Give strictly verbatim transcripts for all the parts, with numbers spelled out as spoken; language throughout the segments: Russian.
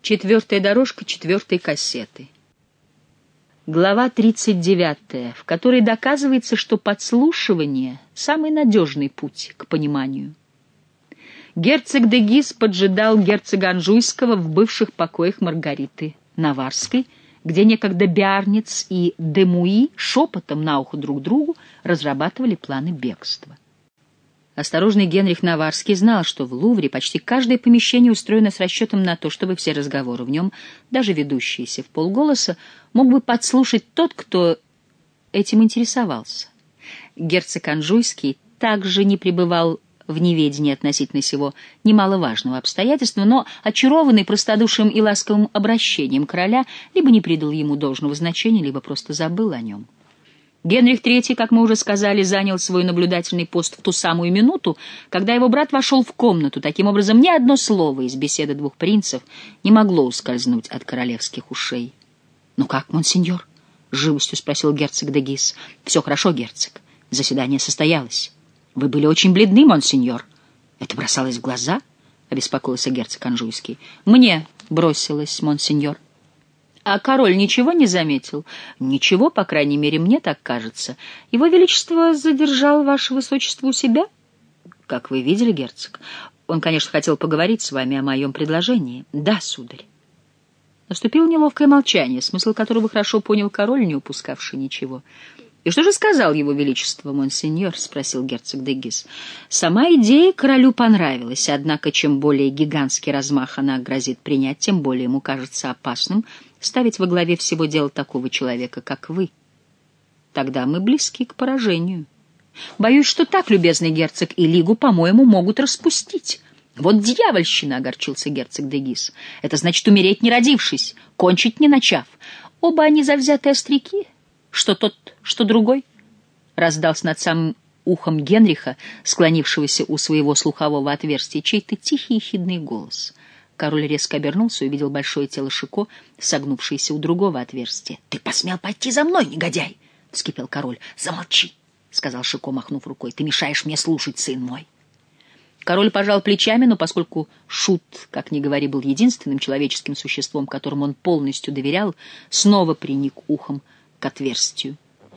Четвертая дорожка четвертой кассеты. Глава тридцать девятая, в которой доказывается, что подслушивание — самый надежный путь к пониманию. Герцог де Гиз поджидал герцога Анжуйского в бывших покоях Маргариты Наварской, где некогда Биарниц и Демуи шепотом на ухо друг другу разрабатывали планы бегства. Осторожный Генрих Наварский знал, что в Лувре почти каждое помещение устроено с расчетом на то, чтобы все разговоры в нем, даже ведущиеся в полголоса, мог бы подслушать тот, кто этим интересовался. Герцог Анжуйский также не пребывал в неведении относительно сего немаловажного обстоятельства, но, очарованный простодушием и ласковым обращением короля, либо не придал ему должного значения, либо просто забыл о нем. Генрих третий, как мы уже сказали, занял свой наблюдательный пост в ту самую минуту, когда его брат вошел в комнату. Таким образом, ни одно слово из беседы двух принцев не могло ускользнуть от королевских ушей. — Ну как, монсеньор? — с живостью спросил герцог де Гиз. — Все хорошо, герцог. Заседание состоялось. — Вы были очень бледны, монсеньор. — Это бросалось в глаза? — обеспокоился герцог Анжуйский. — Мне бросилось, монсеньор. А король ничего не заметил? Ничего, по крайней мере, мне так кажется. Его Величество задержал ваше высочество у себя? Как вы видели, герцог. Он, конечно, хотел поговорить с вами о моем предложении. Да, сударь. Наступило неловкое молчание, смысл которого хорошо понял король, не упускавший ничего. «И что же сказал его величество, монсеньор?» — спросил герцог де Гиз. Сама идея королю понравилась, однако чем более гигантский размах она грозит принять, тем более ему кажется опасным ставить во главе всего дела такого человека, как вы. Тогда мы близки к поражению. Боюсь, что так, любезный герцог, и лигу, по-моему, могут распустить. Вот дьявольщина, — огорчился герцог де Гиз. Это значит умереть, не родившись, кончить, не начав. Оба они завзятые остряки. Что тот, что другой? Раздался над самым ухом Генриха, склонившегося у своего слухового отверстия, чей-то тихий и хидный голос. Король резко обернулся и увидел большое тело Шико, согнувшееся у другого отверстия. — Ты посмел пойти за мной, негодяй! — вскипел король. — Замолчи! — сказал Шико, махнув рукой. — Ты мешаешь мне слушать, сын мой. Король пожал плечами, но поскольку Шут, как ни говори, был единственным человеческим существом, которому он полностью доверял, снова приник ухом к отверстию.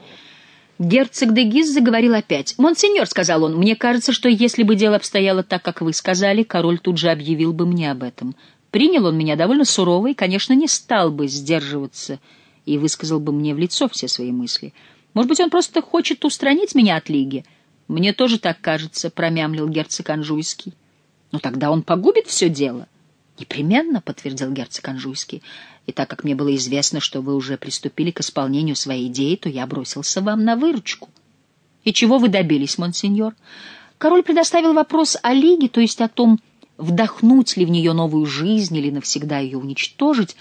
Герцог де Гиз заговорил опять. «Монсеньор», — сказал он, — «мне кажется, что если бы дело обстояло так, как вы сказали, король тут же объявил бы мне об этом. Принял он меня довольно сурово и, конечно, не стал бы сдерживаться и высказал бы мне в лицо все свои мысли. Может быть, он просто хочет устранить меня от лиги? Мне тоже так кажется», — промямлил герцог Анжуйский. «Но тогда он погубит все дело». «Непременно», — подтвердил герцог Анжуйский. «И так как мне было известно, что вы уже приступили к исполнению своей идеи, то я бросился вам на выручку». «И чего вы добились, монсеньор?» Король предоставил вопрос о лиге, то есть о том, вдохнуть ли в нее новую жизнь или навсегда ее уничтожить,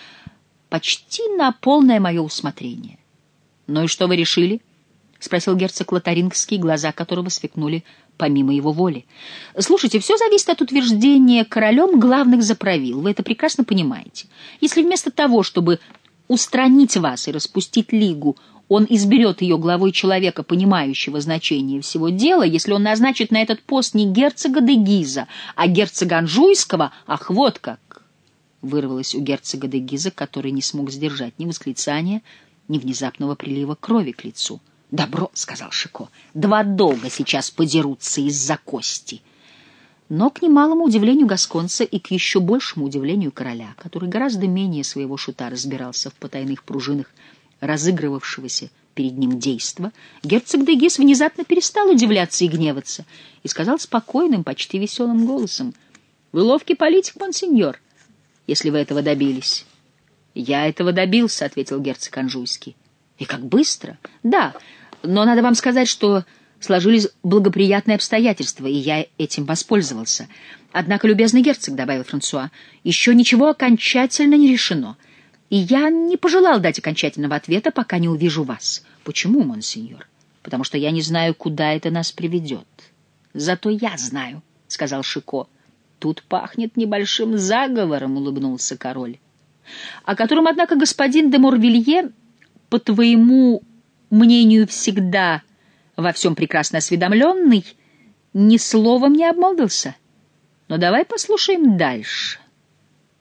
почти на полное мое усмотрение. «Ну и что вы решили?» — спросил герцог Лотарингский, глаза которого сверкнули помимо его воли. «Слушайте, все зависит от утверждения королем главных заправил. Вы это прекрасно понимаете. Если вместо того, чтобы устранить вас и распустить лигу, он изберет ее главой человека, понимающего значение всего дела, если он назначит на этот пост не герцога де Гиза, а герцога Анжуйского, ах, вот как!» Вырвалось у герцога де Гиза, который не смог сдержать ни восклицания, ни внезапного прилива крови к лицу. «Добро», — сказал Шико, — «два долга сейчас подерутся из-за кости». Но к немалому удивлению гасконца и к еще большему удивлению короля, который гораздо менее своего шута разбирался в потайных пружинах разыгрывавшегося перед ним действа, герцог де Гиз внезапно перестал удивляться и гневаться и сказал спокойным, почти веселым голосом: «Вы ловкий политик, монсеньор, если вы этого добились». «Я этого добился», — ответил герцог Анжуйский. «И как быстро?» «Да, но надо вам сказать, что сложились благоприятные обстоятельства, и я этим воспользовался. Однако, любезный герцог, — добавил Франсуа, — еще ничего окончательно не решено, и я не пожелал дать окончательного ответа, пока не увижу вас». «Почему, монсеньор?» «Потому что я не знаю, куда это нас приведет». «Зато я знаю», — сказал Шико. «Тут пахнет небольшим заговором», — улыбнулся король, «о котором, однако, господин де Морвилье, по твоему мнению, всегда во всем прекрасно осведомленный, ни словом не обмолвился. Но давай послушаем дальше».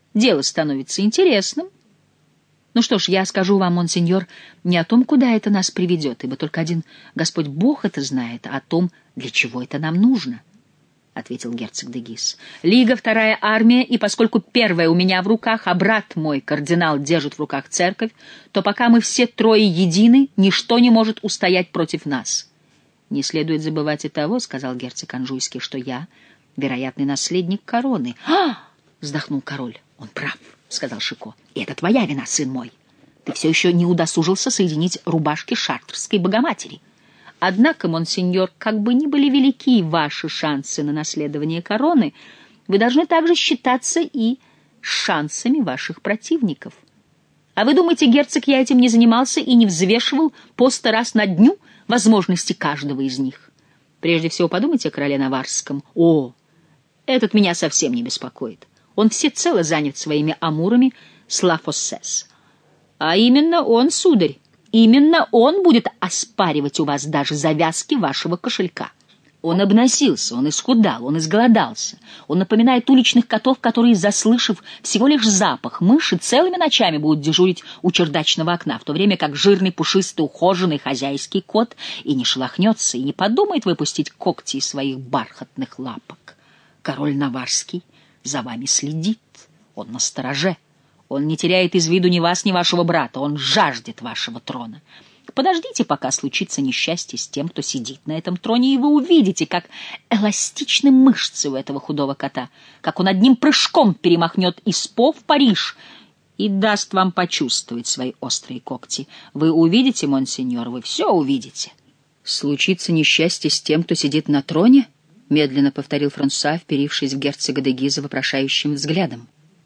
дело становится интересным. Ну что ж, я скажу вам, монсеньор, не о том, куда это нас приведет, ибо только один Господь Бог это знает, а о том, для чего это нам нужно, — ответил герцог де Гиз. Лига — вторая армия, и поскольку первая у меня в руках, а брат мой, кардинал, держит в руках церковь, то пока мы все трое едины, ничто не может устоять против нас. Не следует забывать и того, — сказал герцог Анжуйский, — что я вероятный наследник короны. — А! — вздохнул король. — Он прав, — сказал Шико. — И это твоя вина, сын мой. Ты все еще не удосужился соединить рубашки шартрской Богоматери. Однако, монсеньор, как бы ни были велики ваши шансы на наследование короны, вы должны также считаться и с шансами ваших противников. А вы думаете, герцог, я этим не занимался и не взвешивал по сто раз на дню возможности каждого из них? Прежде всего подумайте о короле Наварском. О, этот меня совсем не беспокоит. Он всецело занят своими амурами с Ла Фоссес. А именно он, сударь, именно он будет оспаривать у вас даже завязки вашего кошелька. Он обносился, он исхудал, он изголодался. Он напоминает уличных котов, которые, заслышав всего лишь запах мыши, целыми ночами будут дежурить у чердачного окна, в то время как жирный, пушистый, ухоженный хозяйский кот и не шелохнется, и не подумает выпустить когти из своих бархатных лапок. Король Наварский за вами следит, он настороже. Он не теряет из виду ни вас, ни вашего брата. Он жаждет вашего трона. Подождите, пока случится несчастье с тем, кто сидит на этом троне, и вы увидите, как эластичны мышцы у этого худого кота, как он одним прыжком перемахнет из По в Париж и даст вам почувствовать свои острые когти. Вы увидите, монсеньор, вы все увидите. Случится несчастье с тем, кто сидит на троне? Медленно повторил Франсуа, вперившись в герцога де Гиза вопрошающим взглядом.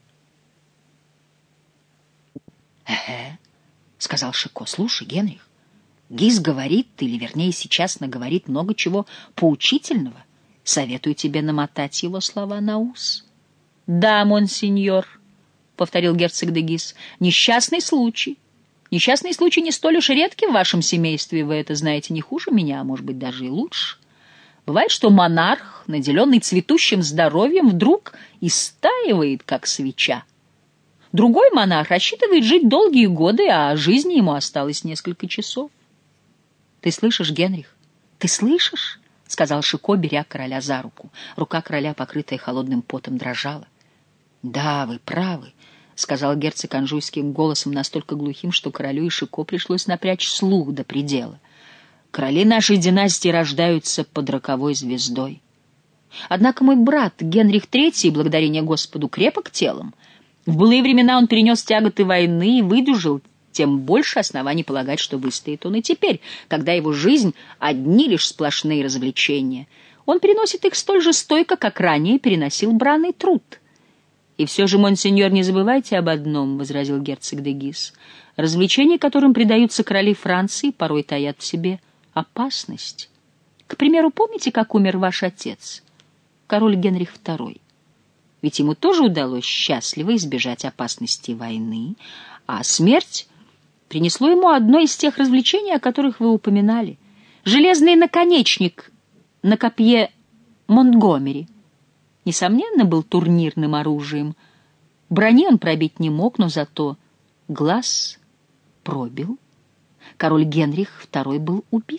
«Эхе», — сказал Шико, — «слушай, Генрих, Гиз говорит, или, вернее, сейчас наговорит много чего поучительного. Советую тебе намотать его слова на ус». «Да, монсеньор», — повторил герцог де Гиз, — «несчастный случай. Несчастные случаи не столь уж редки в вашем семействе, вы это знаете не хуже меня, а может быть, даже и лучше. Бывает, что монарх, наделенный цветущим здоровьем, вдруг истаивает, как свеча. Другой монарх рассчитывает жить долгие годы, а жизни ему осталось несколько часов. — Ты слышишь, Генрих? Ты слышишь? — сказал Шико, беря короля за руку. Рука короля, покрытая холодным потом, дрожала. — Да, вы правы, — сказал герцог анжуйским голосом, настолько глухим, что королю и Шико пришлось напрячь слух до предела. — Короли нашей династии рождаются под роковой звездой. Однако мой брат Генрих третий, благодарение Господу, крепок телом. В былые времена он перенес тяготы войны и выдержал, тем больше оснований полагать, что выстоит он и теперь, когда его жизнь — одни лишь сплошные развлечения. Он переносит их столь же стойко, как ранее переносил бранный труд. — И все же, монсеньор, не забывайте об одном, — возразил герцог де Гиз. — Развлечения, которым предаются короли Франции, порой таят в себе опасность. К примеру, помните, как умер ваш отец, король Генрих второй? Ведь ему тоже удалось счастливо избежать опасности войны, а смерть принесло ему одно из тех развлечений, о которых вы упоминали. Железный наконечник на копье Монтгомери, несомненно, был турнирным оружием. Брони он пробить не мог, но зато глаз пробил. Король Генрих второй был убит.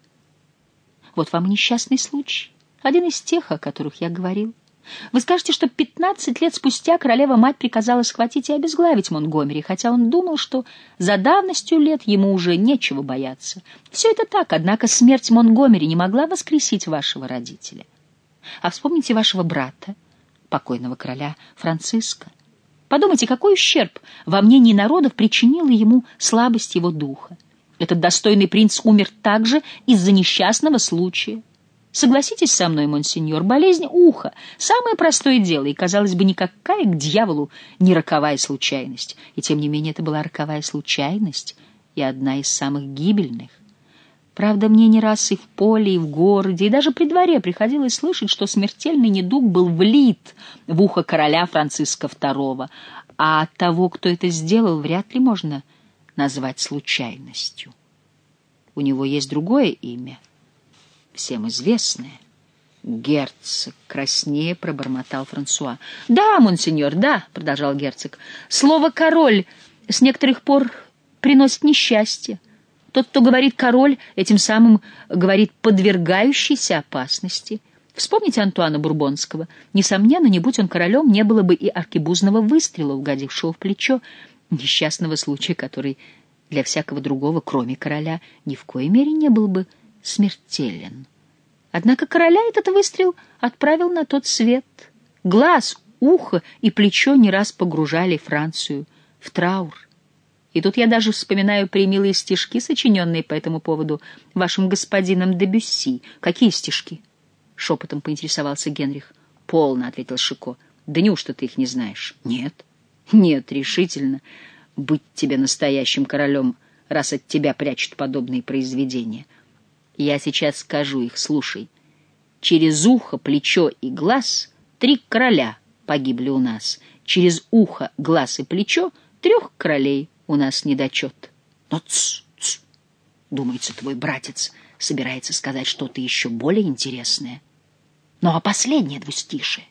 Вот вам и несчастный случай, один из тех, о которых я говорил. Вы скажете, что пятнадцать лет спустя королева-мать приказала схватить и обезглавить Монтгомери, хотя он думал, что за давностью лет ему уже нечего бояться. Все это так, однако смерть Монтгомери не могла воскресить вашего родителя. А вспомните вашего брата, покойного короля Франциска. Подумайте, какой ущерб во мнении народов причинила ему слабость его духа. Этот достойный принц умер также из-за несчастного случая. Согласитесь со мной, монсеньор, болезнь уха — самое простое дело, и, казалось бы, никакая к дьяволу не роковая случайность. И, тем не менее, это была роковая случайность и одна из самых гибельных. Правда, мне не раз и в поле, и в городе, и даже при дворе приходилось слышать, что смертельный недуг был влит в ухо короля Франциска второго, а того, кто это сделал, вряд ли можно назвать случайностью. У него есть другое имя, всем известное — Герцог краснее пробормотал Франсуа. «Да, монсеньор, да», — продолжал герцог. «Слово «король» с некоторых пор приносит несчастье. Тот, кто говорит «король», этим самым говорит «подвергающийся опасности». Вспомните Антуана Бурбонского. Несомненно, не будь он королем, не было бы и аркебузного выстрела, угодившего в плечо, несчастного случая, который для всякого другого, кроме короля, ни в коей мере не был бы смертелен. Однако короля этот выстрел отправил на тот свет. Глаз, ухо и плечо не раз погружали Францию в траур. И тут я даже вспоминаю премилые стишки, сочиненные по этому поводу вашим господином де Бюсси. Какие стишки? Шепотом поинтересовался Генрих. Полно, ответил Шико. Да неужто ты их не знаешь? Нет. Нет, решительно. Быть тебе настоящим королем, раз от тебя прячут подобные произведения. Я сейчас скажу их, слушай. Через ухо, плечо и глаз три короля погибли у нас. Через ухо, глаз и плечо трех королей у нас недочет. Но тс, тс. Думается, твой братец собирается сказать что-то еще более интересное. Ну а последнее двустишие?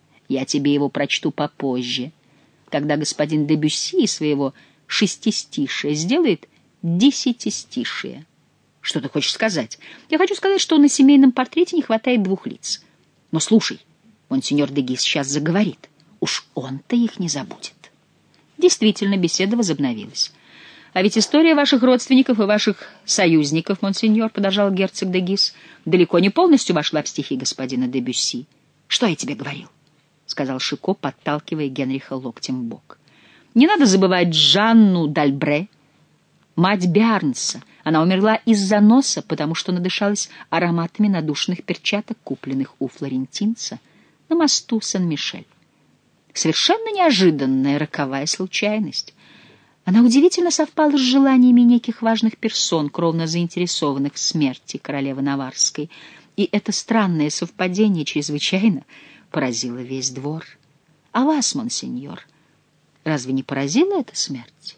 Я тебе его прочту попозже, когда господин де Бюсси из своего шестистишия сделает десятистишие. Что ты хочешь сказать? Я хочу сказать, что на семейном портрете не хватает двух лиц. Но слушай, монсеньор де Гис сейчас заговорит. Уж он-то их не забудет. Действительно, беседа возобновилась. А ведь история ваших родственников и ваших союзников, монсеньор, продолжал герцог де Гис, далеко не полностью вошла в стихи господина де Бюсси. Что я тебе говорил? Сказал Шико, подталкивая Генриха локтем в бок. Не надо забывать Жанну д'Альбре, мать Биарнса. Она умерла из-за носа, потому что надышалась ароматами надушных перчаток, купленных у флорентинца на мосту Сен-Мишель. Совершенно неожиданная роковая случайность. Она удивительно совпала с желаниями неких важных персон, кровно заинтересованных в смерти королевы Наварской, и это странное совпадение чрезвычайно поразило весь двор. А вас, монсеньор, разве не поразила эта смерть?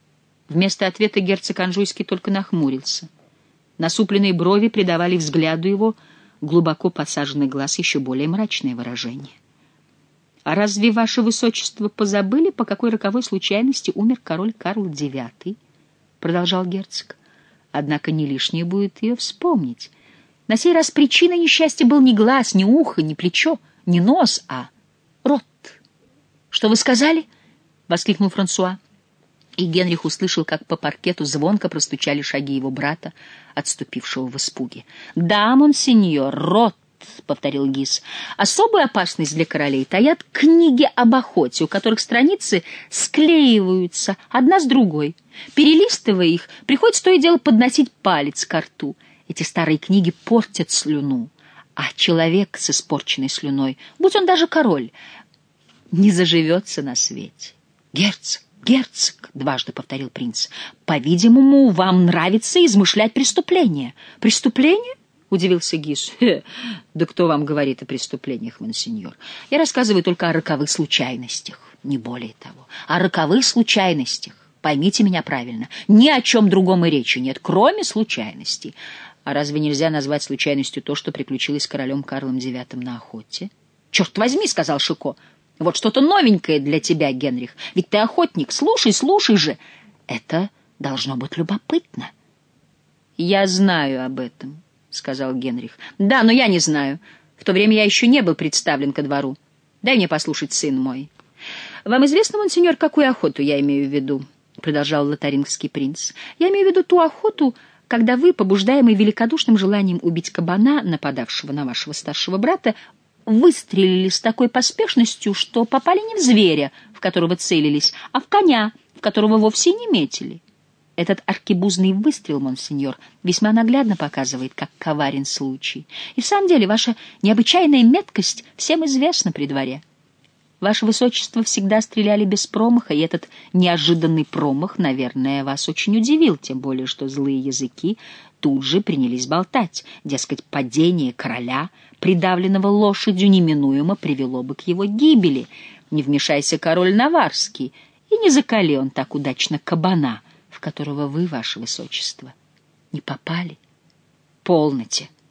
Вместо ответа герцог Анжуйский только нахмурился. Насупленные брови придавали взгляду его глубоко посаженный глаз еще более мрачное выражение. «А разве, ваше высочество, позабыли, по какой роковой случайности умер король Карл девятый?» — продолжал герцог. «Однако не лишнее будет ее вспомнить. На сей раз причиной несчастья был не глаз, не ухо, не плечо, не нос, а рот». «Что вы сказали?» — воскликнул Франсуа. И Генрих услышал, как по паркету звонко простучали шаги его брата, отступившего в испуге. «Да, монсеньор, рот», — повторил Гис. «Особую опасность для королей таят книги об охоте, у которых страницы склеиваются одна с другой. Перелистывая их, приходится то и дело подносить палец ко рту. Эти старые книги портят слюну, а человек с испорченной слюной, будь он даже король, не заживется на свете». «Герцог, герцог», — дважды повторил принц, — «по-видимому, вам нравится измышлять преступления». «Преступления?» — удивился Гис. «Хе, да кто вам говорит о преступлениях, монсеньор? Я рассказываю только о роковых случайностях, не более того. О роковых случайностях. Поймите меня правильно. Ни о чем другом и речи нет, кроме случайностей. А разве нельзя назвать случайностью то, что приключилось с королем Карлом девятым на охоте?» «Черт возьми», — сказал Шико. «Вот что-то новенькое для тебя, Генрих. Ведь ты охотник. Слушай, слушай же. Это должно быть любопытно». «Я знаю об этом», — сказал Генрих. «Да, но я не знаю. В то время я еще не был представлен ко двору. Дай мне послушать, сын мой». «Вам известно, монсеньор, какую охоту я имею в виду?» — продолжал лотарингский принц. «Я имею в виду ту охоту, когда вы, побуждаемый великодушным желанием убить кабана, нападавшего на вашего старшего брата, выстрелили с такой поспешностью, что попали не в зверя, в которого целились, а в коня, в которого вовсе не метили. Этот аркебузный выстрел, монсеньор, весьма наглядно показывает, как коварен случай. И в самом деле ваша необычайная меткость всем известна при дворе. Ваше высочество всегда стреляли без промаха, и этот неожиданный промах, наверное, вас очень удивил, тем более что злые языки тут же принялись болтать. Дескать, падение короля, придавленного лошадью, неминуемо привело бы к его гибели. Не вмешайся король Наварский, и не закали он так удачно кабана, в которого вы, ваше высочество, не попали. Полноте.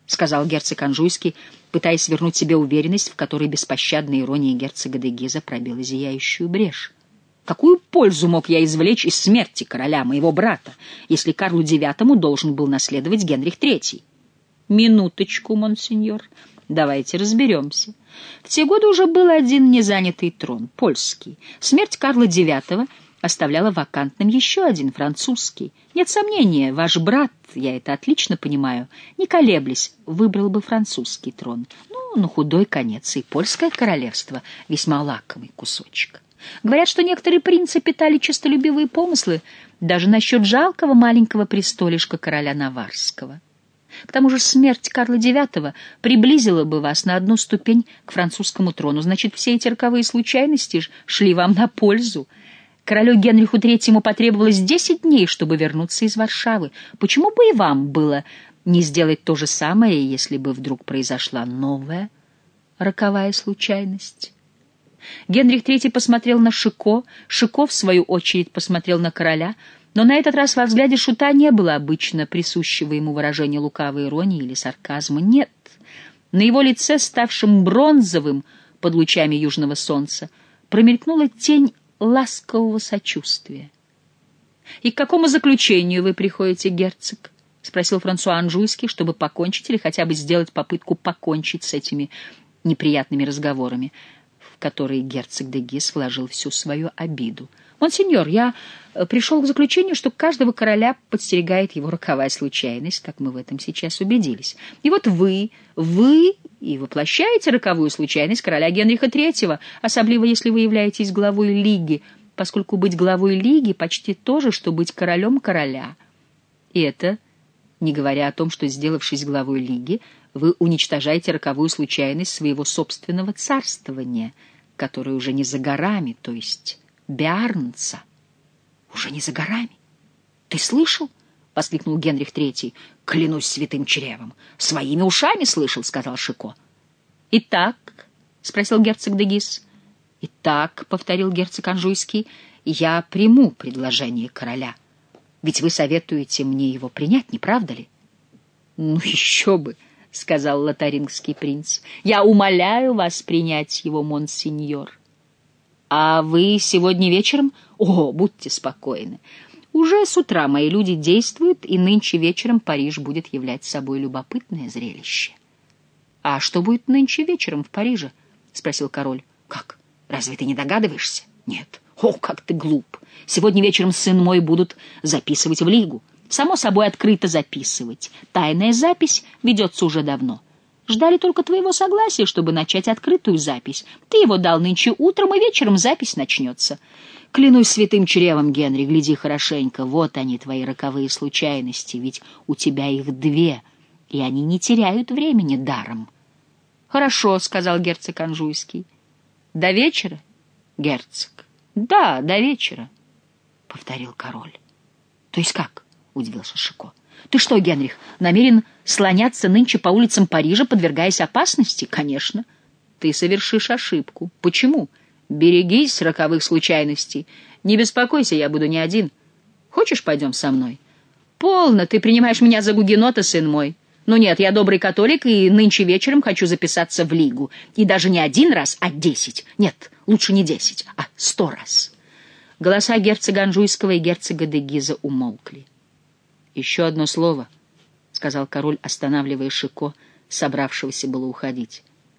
— сказал герцог Анжуйский, пытаясь вернуть себе уверенность, в которой беспощадная ирония герцога де Гиза пробила зияющую брешь. «Какую пользу мог я извлечь из смерти короля, моего брата, если Карлу девятому должен был наследовать Генрих третий?» «Минуточку, монсеньор, давайте разберемся. В те годы уже был один незанятый трон, польский. Смерть Карла девятого оставляла вакантным еще один, французский. Нет сомнения, ваш брат, я это отлично понимаю, не колеблясь, выбрал бы французский трон. Ну, на худой конец и польское королевство — весьма лакомый кусочек. Говорят, что некоторые принцы питали честолюбивые помыслы даже насчет жалкого маленького престолишка короля Наварского. К тому же смерть Карла девятого приблизила бы вас на одну ступень к французскому трону. Значит, все эти роковые случайности шли вам на пользу. Королю Генриху третьему потребовалось десять дней, чтобы вернуться из Варшавы. Почему бы и вам было не сделать то же самое, если бы вдруг произошла новая роковая случайность? Генрих третий посмотрел на Шико, Шико, в свою очередь, посмотрел на короля, но на этот раз во взгляде шута не было обычно присущего ему выражения лукавой иронии или сарказма. Нет, на его лице, ставшем бронзовым под лучами южного солнца, промелькнула тень ласкового сочувствия. «И к какому заключению вы приходите, герцог?» — спросил Франсуа Анжуйский, чтобы покончить или хотя бы сделать попытку покончить с этими неприятными разговорами, в которые герцог де Гиз вложил всю свою обиду. «Монсеньор, я пришел к заключению, что каждого короля подстерегает его роковая случайность, как мы в этом сейчас убедились. И вот вы, вы и воплощаете роковую случайность короля Генриха третьего, особливо если вы являетесь главой Лиги, поскольку быть главой Лиги почти то же, что быть королем короля. И это, не говоря о том, что, сделавшись главой Лиги, вы уничтожаете роковую случайность своего собственного царствования, которое уже не за горами, то есть Биарнца. Уже не за горами. Ты слышал? — воскликнул Генрих третий. — Клянусь святым чревом. Своими ушами слышал, — сказал Шико. — Итак, — спросил герцог де Гиз. — Итак, — повторил герцог Анжуйский, — я приму предложение короля. Ведь вы советуете мне его принять, не правда ли? — Ну еще бы, — сказал лотарингский принц. — Я умоляю вас принять его, монсеньор. — А вы сегодня вечером? О, будьте спокойны. Уже с утра мои люди действуют, и нынче вечером Париж будет являть собой любопытное зрелище. — А что будет нынче вечером в Париже? — спросил король. — Как? Разве ты не догадываешься? — Нет. — О, как ты глуп! Сегодня вечером сын мой будут записывать в Лигу. Само собой, открыто записывать. Тайная запись ведется уже давно. Ждали только твоего согласия, чтобы начать открытую запись. Ты его дал нынче утром, и вечером запись начнется. Клянусь святым чревом, Генри, гляди хорошенько. Вот они, твои роковые случайности, ведь у тебя их две, и они не теряют времени даром. — Хорошо, — сказал герцог Анжуйский. — До вечера, герцог? — Да, до вечера, — повторил король. — То есть как? — удивился Шико. — Ты что, Генрих, намерен слоняться нынче по улицам Парижа, подвергаясь опасности? — Конечно. — Ты совершишь ошибку. — Почему? — Берегись роковых случайностей. Не беспокойся, я буду не один. Хочешь, пойдем со мной? — Полно, ты принимаешь меня за гугенота, сын мой. Ну нет, я добрый католик, и нынче вечером хочу записаться в Лигу. И даже не один раз, а десять. Нет, лучше не десять, а сто раз. Голоса герцога Анжуйского и герцога де Гиза умолкли. — Еще одно слово, — сказал король, останавливая Шико, собравшегося было уходить.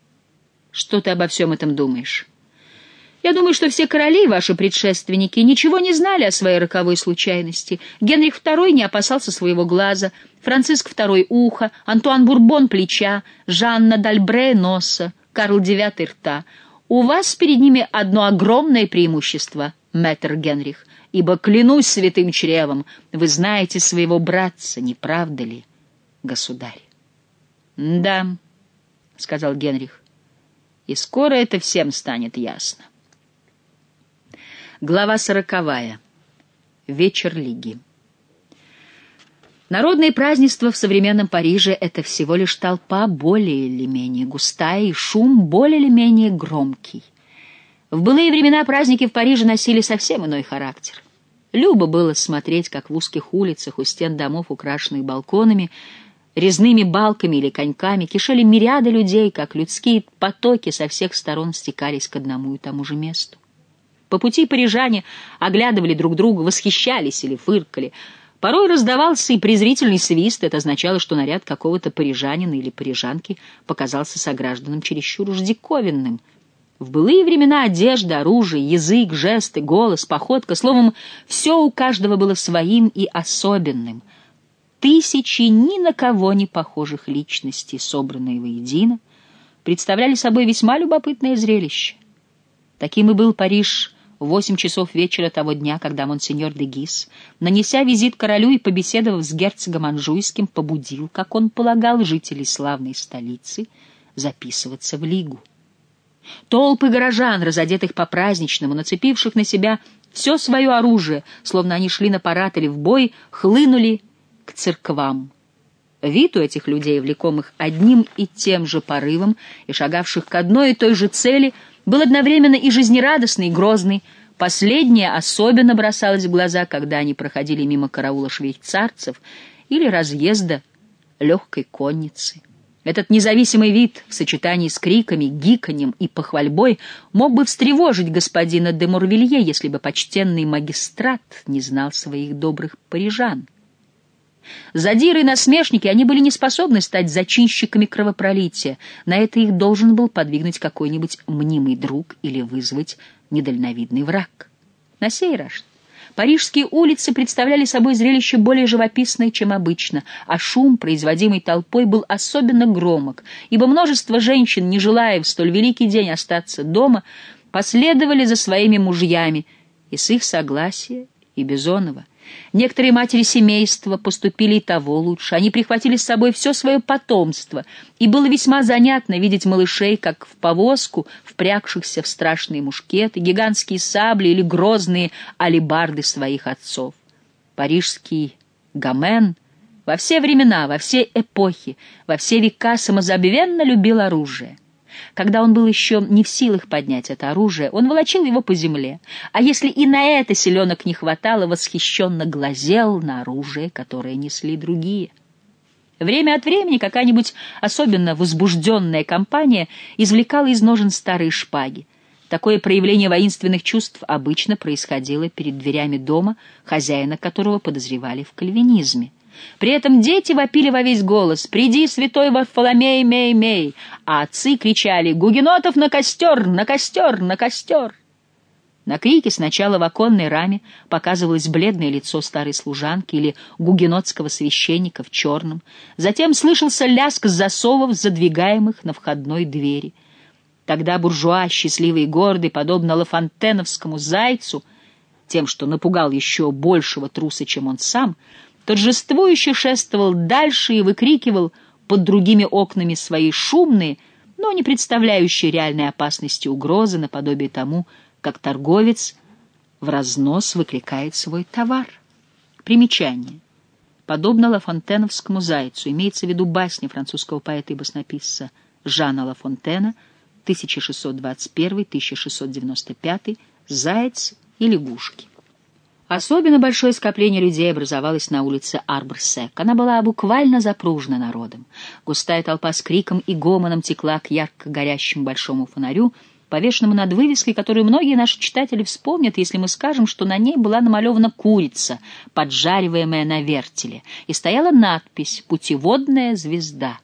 — Что ты обо всем этом думаешь? — Я думаю, что все короли, ваши предшественники, ничего не знали о своей роковой случайности. Генрих второй не опасался своего глаза, Франциск второй — уха, Антуан Бурбон — плеча, Жанна д'Альбре — носа, Карл девятый — рта. У вас перед ними одно огромное преимущество, мэтр Генрих, ибо, клянусь святым чревом, вы знаете своего братца, не правда ли, государь? — Да, — сказал Генрих, — и скоро это всем станет ясно. Глава сороковая. Вечер Лиги. Народные празднества в современном Париже — это всего лишь толпа более или менее густая и шум более или менее громкий. В былые времена праздники в Париже носили совсем иной характер. Любо было смотреть, как в узких улицах у стен домов, украшенных балконами, резными балками или коньками кишели мириады людей, как людские потоки со всех сторон стекались к одному и тому же месту. По пути парижане оглядывали друг друга, восхищались или фыркали. Порой раздавался и презрительный свист, это означало, что наряд какого-то парижанина или парижанки показался согражданам чересчур уж диковинным. В былые времена одежда, оружие, язык, жесты, голос, походка, словом, все у каждого было своим и особенным. Тысячи ни на кого не похожих личностей, собранные воедино, представляли собой весьма любопытное зрелище. Таким и был Париж в восемь часов вечера того дня, когда монсеньор де Гис, нанеся визит королю и побеседовав с герцогом Анжуйским, побудил, как он полагал, жителей славной столицы записываться в лигу. Толпы горожан, разодетых по-праздничному, нацепивших на себя все свое оружие, словно они шли на парад или в бой, хлынули к церквам. Вид у этих людей, влекомых одним и тем же порывом и шагавших к одной и той же цели, был одновременно и жизнерадостный, и грозный. Последнее особенно бросалось в глаза, когда они проходили мимо караула швейцарцев или разъезда легкой конницы. Этот независимый вид в сочетании с криками, гиканьем и похвальбой мог бы встревожить господина де Мурвилье, если бы почтенный магистрат не знал своих добрых парижан. Задиры и насмешники, они были не способны стать зачинщиками кровопролития. На это их должен был подвигнуть какой-нибудь мнимый друг или вызвать недальновидный враг. На сей раз парижские улицы представляли собой зрелище более живописное, чем обычно, а шум, производимый толпой, был особенно громок, ибо множество женщин, не желая в столь великий день остаться дома, последовали за своими мужьями, и с их согласия и без оного. Некоторые матери семейства поступили и того лучше. Они прихватили с собой все свое потомство, и было весьма занятно видеть малышей, как в повозку, впрягшихся в страшные мушкеты, гигантские сабли или грозные алебарды своих отцов. Парижский гамен во все времена, во все эпохи, во все века самозабвенно любил оружие. Когда он был еще не в силах поднять это оружие, он волочил его по земле, а если и на это силенок не хватало, восхищенно глазел на оружие, которое несли другие. Время от времени какая-нибудь особенно возбужденная компания извлекала из ножен старые шпаги. Такое проявление воинственных чувств обычно происходило перед дверями дома, хозяина которого подозревали в кальвинизме. При этом дети вопили во весь голос: «Приди, святой Варфоломей, мей, мей!», а отцы кричали: «Гугенотов на костер, на костер, на костер!». На крики сначала в оконной раме показывалось бледное лицо старой служанки или гугенотского священника в черном, затем слышался лязг засовов, задвигаемых на входной двери. Тогда буржуа, счастливый и гордый, подобно лафонтеновскому зайцу, тем, что напугал еще большего труса, чем он сам, торжествующе шествовал дальше и выкрикивал под другими окнами свои шумные, но не представляющие реальной опасности угрозы, наподобие тому, как торговец в разнос выкликает свой товар. Примечание. Подобно лафонтеновскому зайцу имеется в виду басня французского поэта и баснописца Жана Ла Фонтена тысяча шестьсот двадцать первый — тысяча шестьсот девяносто пятый «Заяц и лягушки». Особенно большое скопление людей образовалось на улице Арбр-Сек. Она была буквально запружена народом. Густая толпа с криком и гомоном текла к ярко горящему большому фонарю, повешенному над вывеской, которую многие наши читатели вспомнят, если мы скажем, что на ней была намалевана курица, поджариваемая на вертеле, и стояла надпись «Путеводная звезда».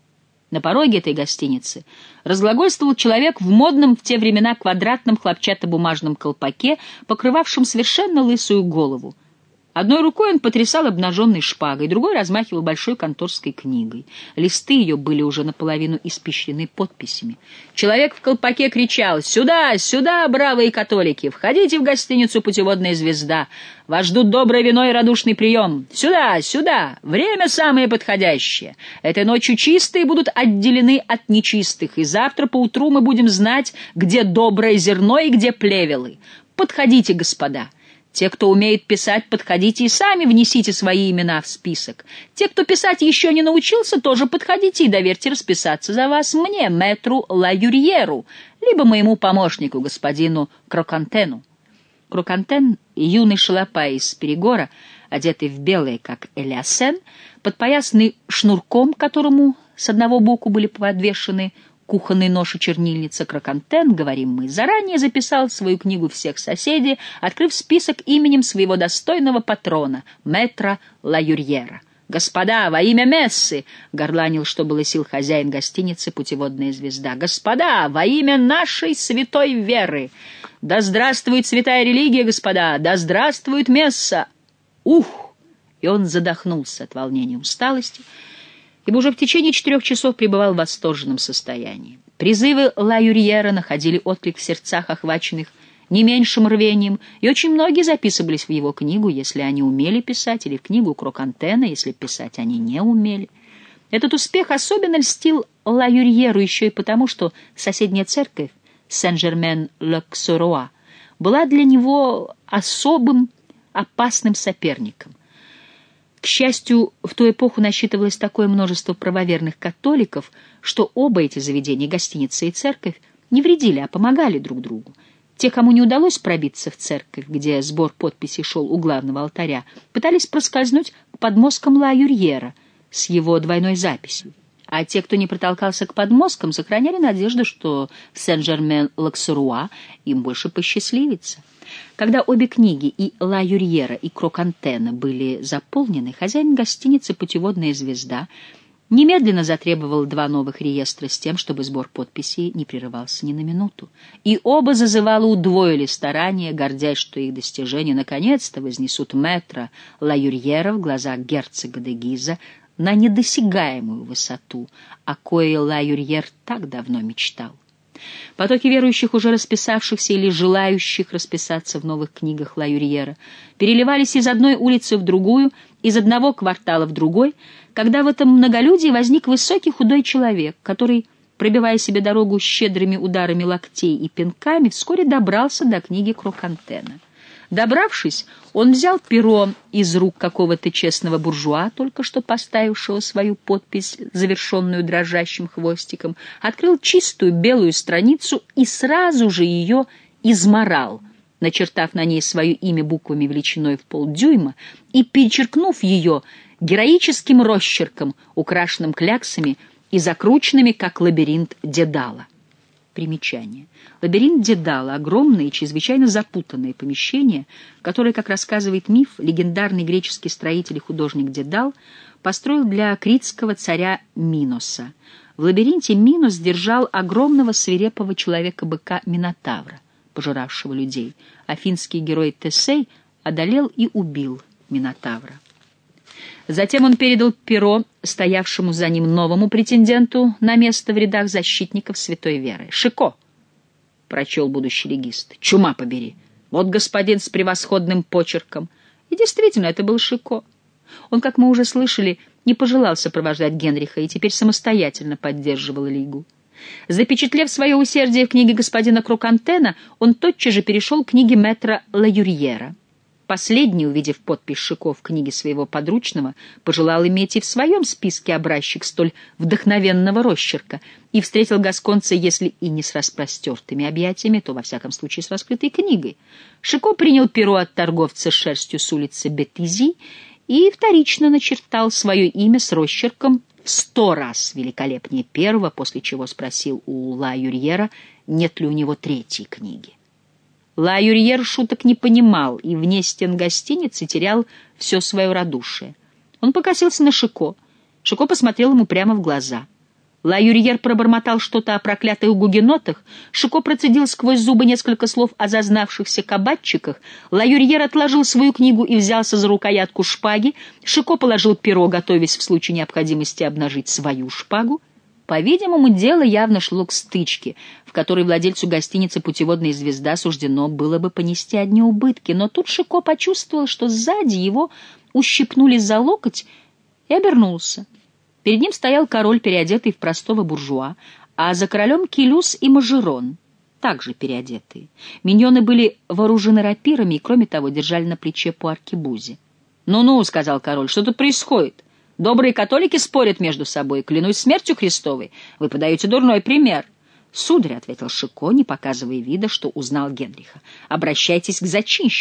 На пороге этой гостиницы разглагольствовал человек в модном в те времена квадратном хлопчатобумажном колпаке, покрывавшем совершенно лысую голову. Одной рукой он потрясал обнаженной шпагой, другой размахивал большой конторской книгой. Листы ее были уже наполовину испещрены подписями. Человек в колпаке кричал: «Сюда, сюда, бравые католики! Входите в гостиницу «Путеводная звезда». Вас ждут доброе вино и радушный прием. Сюда, сюда! Время самое подходящее. Этой ночью чистые будут отделены от нечистых, и завтра поутру мы будем знать, где доброе зерно и где плевелы. Подходите, господа! Те, кто умеет писать, подходите и сами внесите свои имена в список. Те, кто писать еще не научился, тоже подходите и доверьте расписаться за вас мне, мэтру Ла Юрьеру, либо моему помощнику, господину Крокантену». Крокантен, юный шалопай из Перегора, одетый в белое, как Элиасен, подпоясанный шнурком, к которому с одного боку были подвешены кухонный нож и чернильница, Крокантен, говорим мы, заранее записал в свою книгу всех соседей, открыв список именем своего достойного патрона, мэтра Ла Юрьера. «Господа, во имя Мессы!» — горланил, что было сил, хозяин гостиницы «Путеводная звезда». «Господа, во имя нашей святой веры! Да здравствует святая религия, господа! Да здравствует Месса!» Ух! И он задохнулся от волнения и усталости, ибо уже в течение четырех часов пребывал в восторженном состоянии. Призывы Ла Юрьера находили отклик в сердцах, охваченных не меньшим рвением, и очень многие записывались в его книгу, если они умели писать, или в книгу Крокантена, если писать они не умели. Этот успех особенно льстил Ла Юрьеру еще и потому, что соседняя церковь Сен-Жермен-Л'Оксеруа была для него особым опасным соперником. К счастью, в ту эпоху насчитывалось такое множество правоверных католиков, что оба эти заведения, гостиница и церковь, не вредили, а помогали друг другу. Те, кому не удалось пробиться в церковь, где сбор подписей шел у главного алтаря, пытались проскользнуть к подмосткам Ла Юрьера с его двойной записью. А те, кто не протолкался к подмосткам, сохраняли надежду, что в Сен-Жермен-Л'Оксеруа им больше посчастливится. Когда обе книги, и Ла Юрьера, и Крокантена, были заполнены, хозяин гостиницы «Путеводная звезда» немедленно затребовал два новых реестра с тем, чтобы сбор подписей не прерывался ни на минуту. И оба зазывало удвоили старания, гордясь, что их достижения наконец-то вознесут мэтра Ла Юрьера в глазах герцога де Гиза на недосягаемую высоту, о коей Ла Юрьер так давно мечтал. Потоки верующих, уже расписавшихся или желающих расписаться в новых книгах Ла Юрьера, переливались из одной улицы в другую, из одного квартала в другой, когда в этом многолюдии возник высокий худой человек, который, пробивая себе дорогу щедрыми ударами локтей и пинками, вскоре добрался до книги Крокантена. Добравшись, он взял перо из рук какого-то честного буржуа, только что поставившего свою подпись, завершенную дрожащим хвостиком, открыл чистую белую страницу и сразу же ее измарал, начертав на ней свое имя буквами величиной в полдюйма и перечеркнув ее героическим росчерком, украшенным кляксами и закрученными, как лабиринт Дедала. Примечание. Лабиринт Дедала — огромное и чрезвычайно запутанное помещение, которое, как рассказывает миф, легендарный греческий строитель и художник Дедал построил для критского царя Миноса. В лабиринте Минос держал огромного свирепого человека-быка Минотавра, пожиравшего людей. Афинский герой Тесей одолел и убил Минотавра. Затем он передал перо стоявшему за ним новому претенденту на место в рядах защитников святой веры. «Шико!» — прочел будущий легист. «Чума побери! Вот господин с превосходным почерком!» И действительно, это был Шико. Он, как мы уже слышали, не пожелал сопровождать Генриха и теперь самостоятельно поддерживал Лигу. Запечатлев свое усердие в книге господина Крокантена, он тотчас же перешел к книге мэтра Ла Юрьера. Последний, увидев подпись Шико в книге своего подручного, пожелал иметь и в своем списке образчик столь вдохновенного росчерка и встретил гасконца, если и не с распростертыми объятиями, то, во всяком случае, с раскрытой книгой. Шико принял перо от торговца с шерстью с улицы Бетизи и вторично начертал свое имя с росчерком в сто раз великолепнее первого, после чего спросил у Ла Юрьера, нет ли у него третьей книги. Ла Юрьер шуток не понимал и вне стен гостиницы терял все свое радушие. Он покосился на Шико. Шико посмотрел ему прямо в глаза. Ла Юрьер пробормотал что-то о проклятых гугенотах. Шико процедил сквозь зубы несколько слов о зазнавшихся кабачиках. Ла Юрьер отложил свою книгу и взялся за рукоятку шпаги. Шико положил перо, готовясь в случае необходимости обнажить свою шпагу. По-видимому, дело явно шло к стычке, в которой владельцу гостиницы «Путеводная звезда» суждено было бы понести одни убытки, но тут Шико почувствовал, что сзади его ущипнули за локоть, и обернулся. Перед ним стоял король, переодетый в простого буржуа, а за королем Келюс и Мажерон, также переодетые. Миньоны были вооружены рапирами и, кроме того, держали на плече по аркебузе. «Ну-ну», — сказал король, — «что тут происходит? Добрые католики спорят между собой, клянусь смертью Христовой. Вы подаете дурной пример». «Сударь», — ответил Шико, не показывая вида, что узнал Генриха, — «обращайтесь к зачинщику».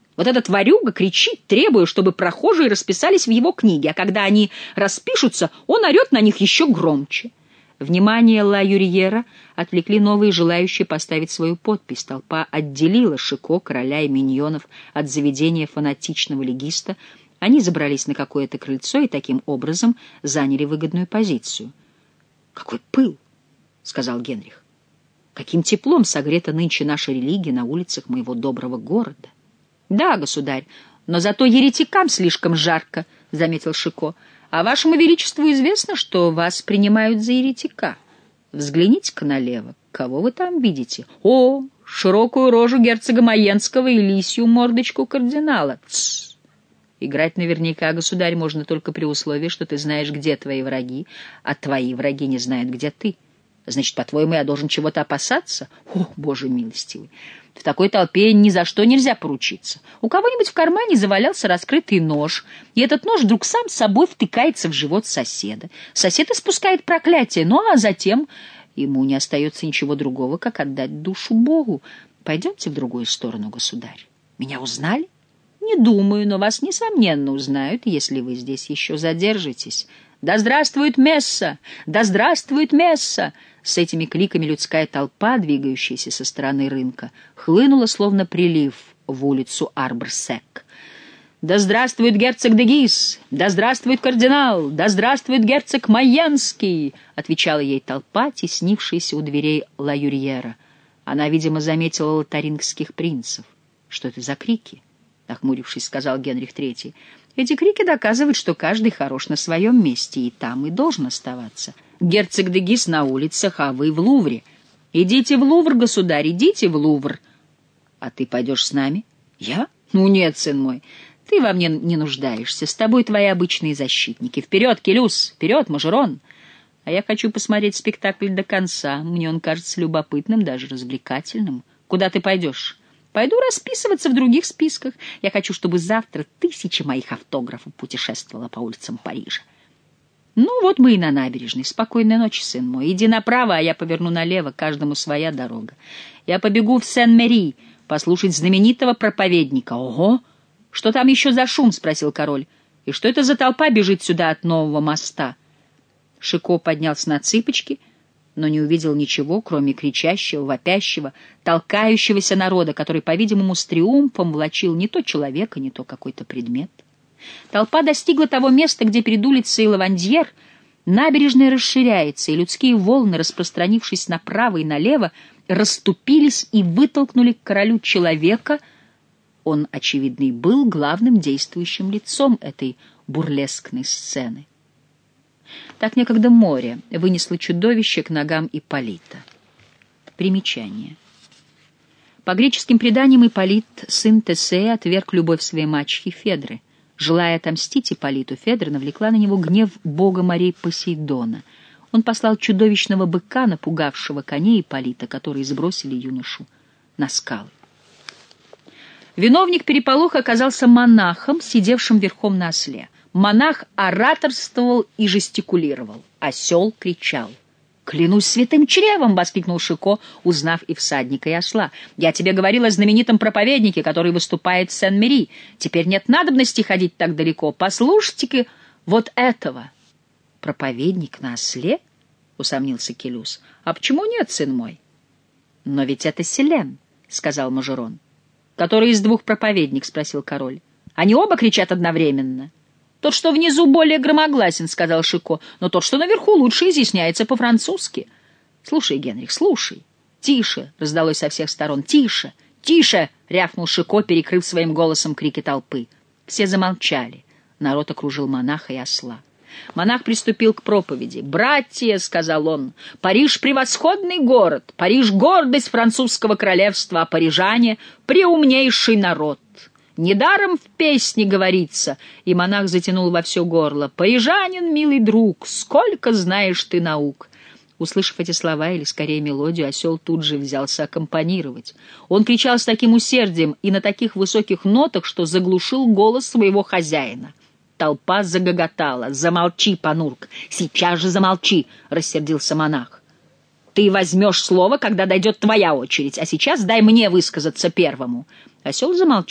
Вот этот ворюга кричит, требуя, чтобы прохожие расписались в его книге, а когда они распишутся, он орет на них еще громче. Внимание Ла Юрьера отвлекли новые желающие поставить свою подпись. Толпа отделила Шико, короля и миньонов от заведения фанатичного легиста. Они забрались на какое-то крыльцо и таким образом заняли выгодную позицию. «Какой пыл!» — сказал Генрих. «Каким теплом согрета нынче наша религия на улицах моего доброго города!» «Да, государь, но зато еретикам слишком жарко», — заметил Шико. «А вашему величеству известно, что вас принимают за еретика. Взгляните-ка налево. Кого вы там видите? О, широкую рожу герцога Майенского и лисью мордочку кардинала. Тссс! Играть наверняка, государь, можно только при условии, что ты знаешь, где твои враги, а твои враги не знают, где ты. Значит, по-твоему, я должен чего-то опасаться? О, Боже милостивый! В такой толпе ни за что нельзя поручиться. У кого-нибудь в кармане завалялся раскрытый нож, и этот нож вдруг сам собой втыкается в живот соседа. Сосед испускает проклятие, ну а затем ему не остается ничего другого, как отдать душу Богу. Пойдемте в другую сторону, государь. Меня узнали? Не думаю, но вас, несомненно, узнают, если вы здесь еще задержитесь. Да здравствует Месса! Да здравствует Месса! С этими кликами людская толпа, двигающаяся со стороны рынка, хлынула, словно прилив, в улицу Арбр-Сек. «Да здравствует герцог де Гис! Да здравствует кардинал! Да здравствует герцог Майенский!» — отвечала ей толпа, теснившаяся у дверей Ла Юрьера. Она, видимо, заметила лотарингских принцев. «Что это за крики?» — нахмурившись, сказал Генрих Третий. «Эти крики доказывают, что каждый хорош на своем месте, и там и должен оставаться. Герцог де Гис на улицах, а вы в Лувре. Идите в Лувр, государь, идите в Лувр». «А ты пойдешь с нами?» «Я? Ну нет, сын мой, ты во мне не нуждаешься. С тобой твои обычные защитники. Вперед, Келюс, вперед, Мажерон. А я хочу посмотреть спектакль до конца. Мне он кажется любопытным, даже развлекательным. Куда ты пойдешь?» «Пойду расписываться в других списках. Я хочу, чтобы завтра тысяча моих автографов путешествовала по улицам Парижа». «Ну, вот мы и на набережной. Спокойной ночи, сын мой. Иди направо, а я поверну налево. Каждому своя дорога. Я побегу в Сен-Мэри послушать знаменитого проповедника». «Ого! Что там еще за шум?» — спросил король. «И что это за толпа бежит сюда от нового моста?» Шико поднялся на цыпочки, но не увидел ничего, кроме кричащего, вопящего, толкающегося народа, который, по-видимому, с триумфом влачил не то человека, не то какой-то предмет. Толпа достигла того места, где перед улицей Лавандьер набережная расширяется, и людские волны, распространившись направо и налево, расступились и вытолкнули к королю человека. Он, очевидно, и был главным действующим лицом этой бурлескной сцены. Так некогда море вынесло чудовище к ногам Ипполита. Примечание. По греческим преданиям Ипполит, сын Тесея, отверг любовь своей мачехи Федры. Желая отомстить Ипполиту, Федра навлекла на него гнев бога морей Посейдона. Он послал чудовищного быка, напугавшего коней Ипполита, которые сбросили юношу на скалы. Виновник переполоха оказался монахом, сидевшим верхом на осле. Монах ораторствовал и жестикулировал. Осел кричал. «Клянусь святым чревом!» — воскликнул Шико, узнав и всадника, и осла. «Я тебе говорил о знаменитом проповеднике, который выступает в Сен-Мэри. Теперь нет надобности ходить так далеко. Послушайте-ка вот этого!» «Проповедник на осле?» — усомнился Келюс. «А почему нет, сын мой?» «Но ведь это Селен», — сказал Мажерон. «Который из двух проповедник?» — спросил король. «Они оба кричат одновременно». «Тот, что внизу, более громогласен», — сказал Шико, «но тот, что наверху, лучше изъясняется по-французски». «Слушай, Генрих, слушай». «Тише!» — раздалось со всех сторон. «Тише! Тише!» — рявкнул Шико, перекрыв своим голосом крики толпы. Все замолчали. Народ окружил монаха и осла. Монах приступил к проповеди. «Братья», — сказал он, — «Париж — превосходный город, Париж — гордость французского королевства, а парижане — преумнейший народ». Недаром в песне говорится, и монах затянул во все горло: «Парижанин, милый друг, сколько знаешь ты наук». Услышав эти слова, или скорее мелодию, осел тут же взялся аккомпанировать. Он кричал с таким усердием и на таких высоких нотах, что заглушил голос своего хозяина. Толпа загоготала. «Замолчи, Панурк! Сейчас же замолчи!» — рассердился монах. «Ты возьмешь слово, когда дойдет твоя очередь, а сейчас дай мне высказаться первому». Осел замолчал.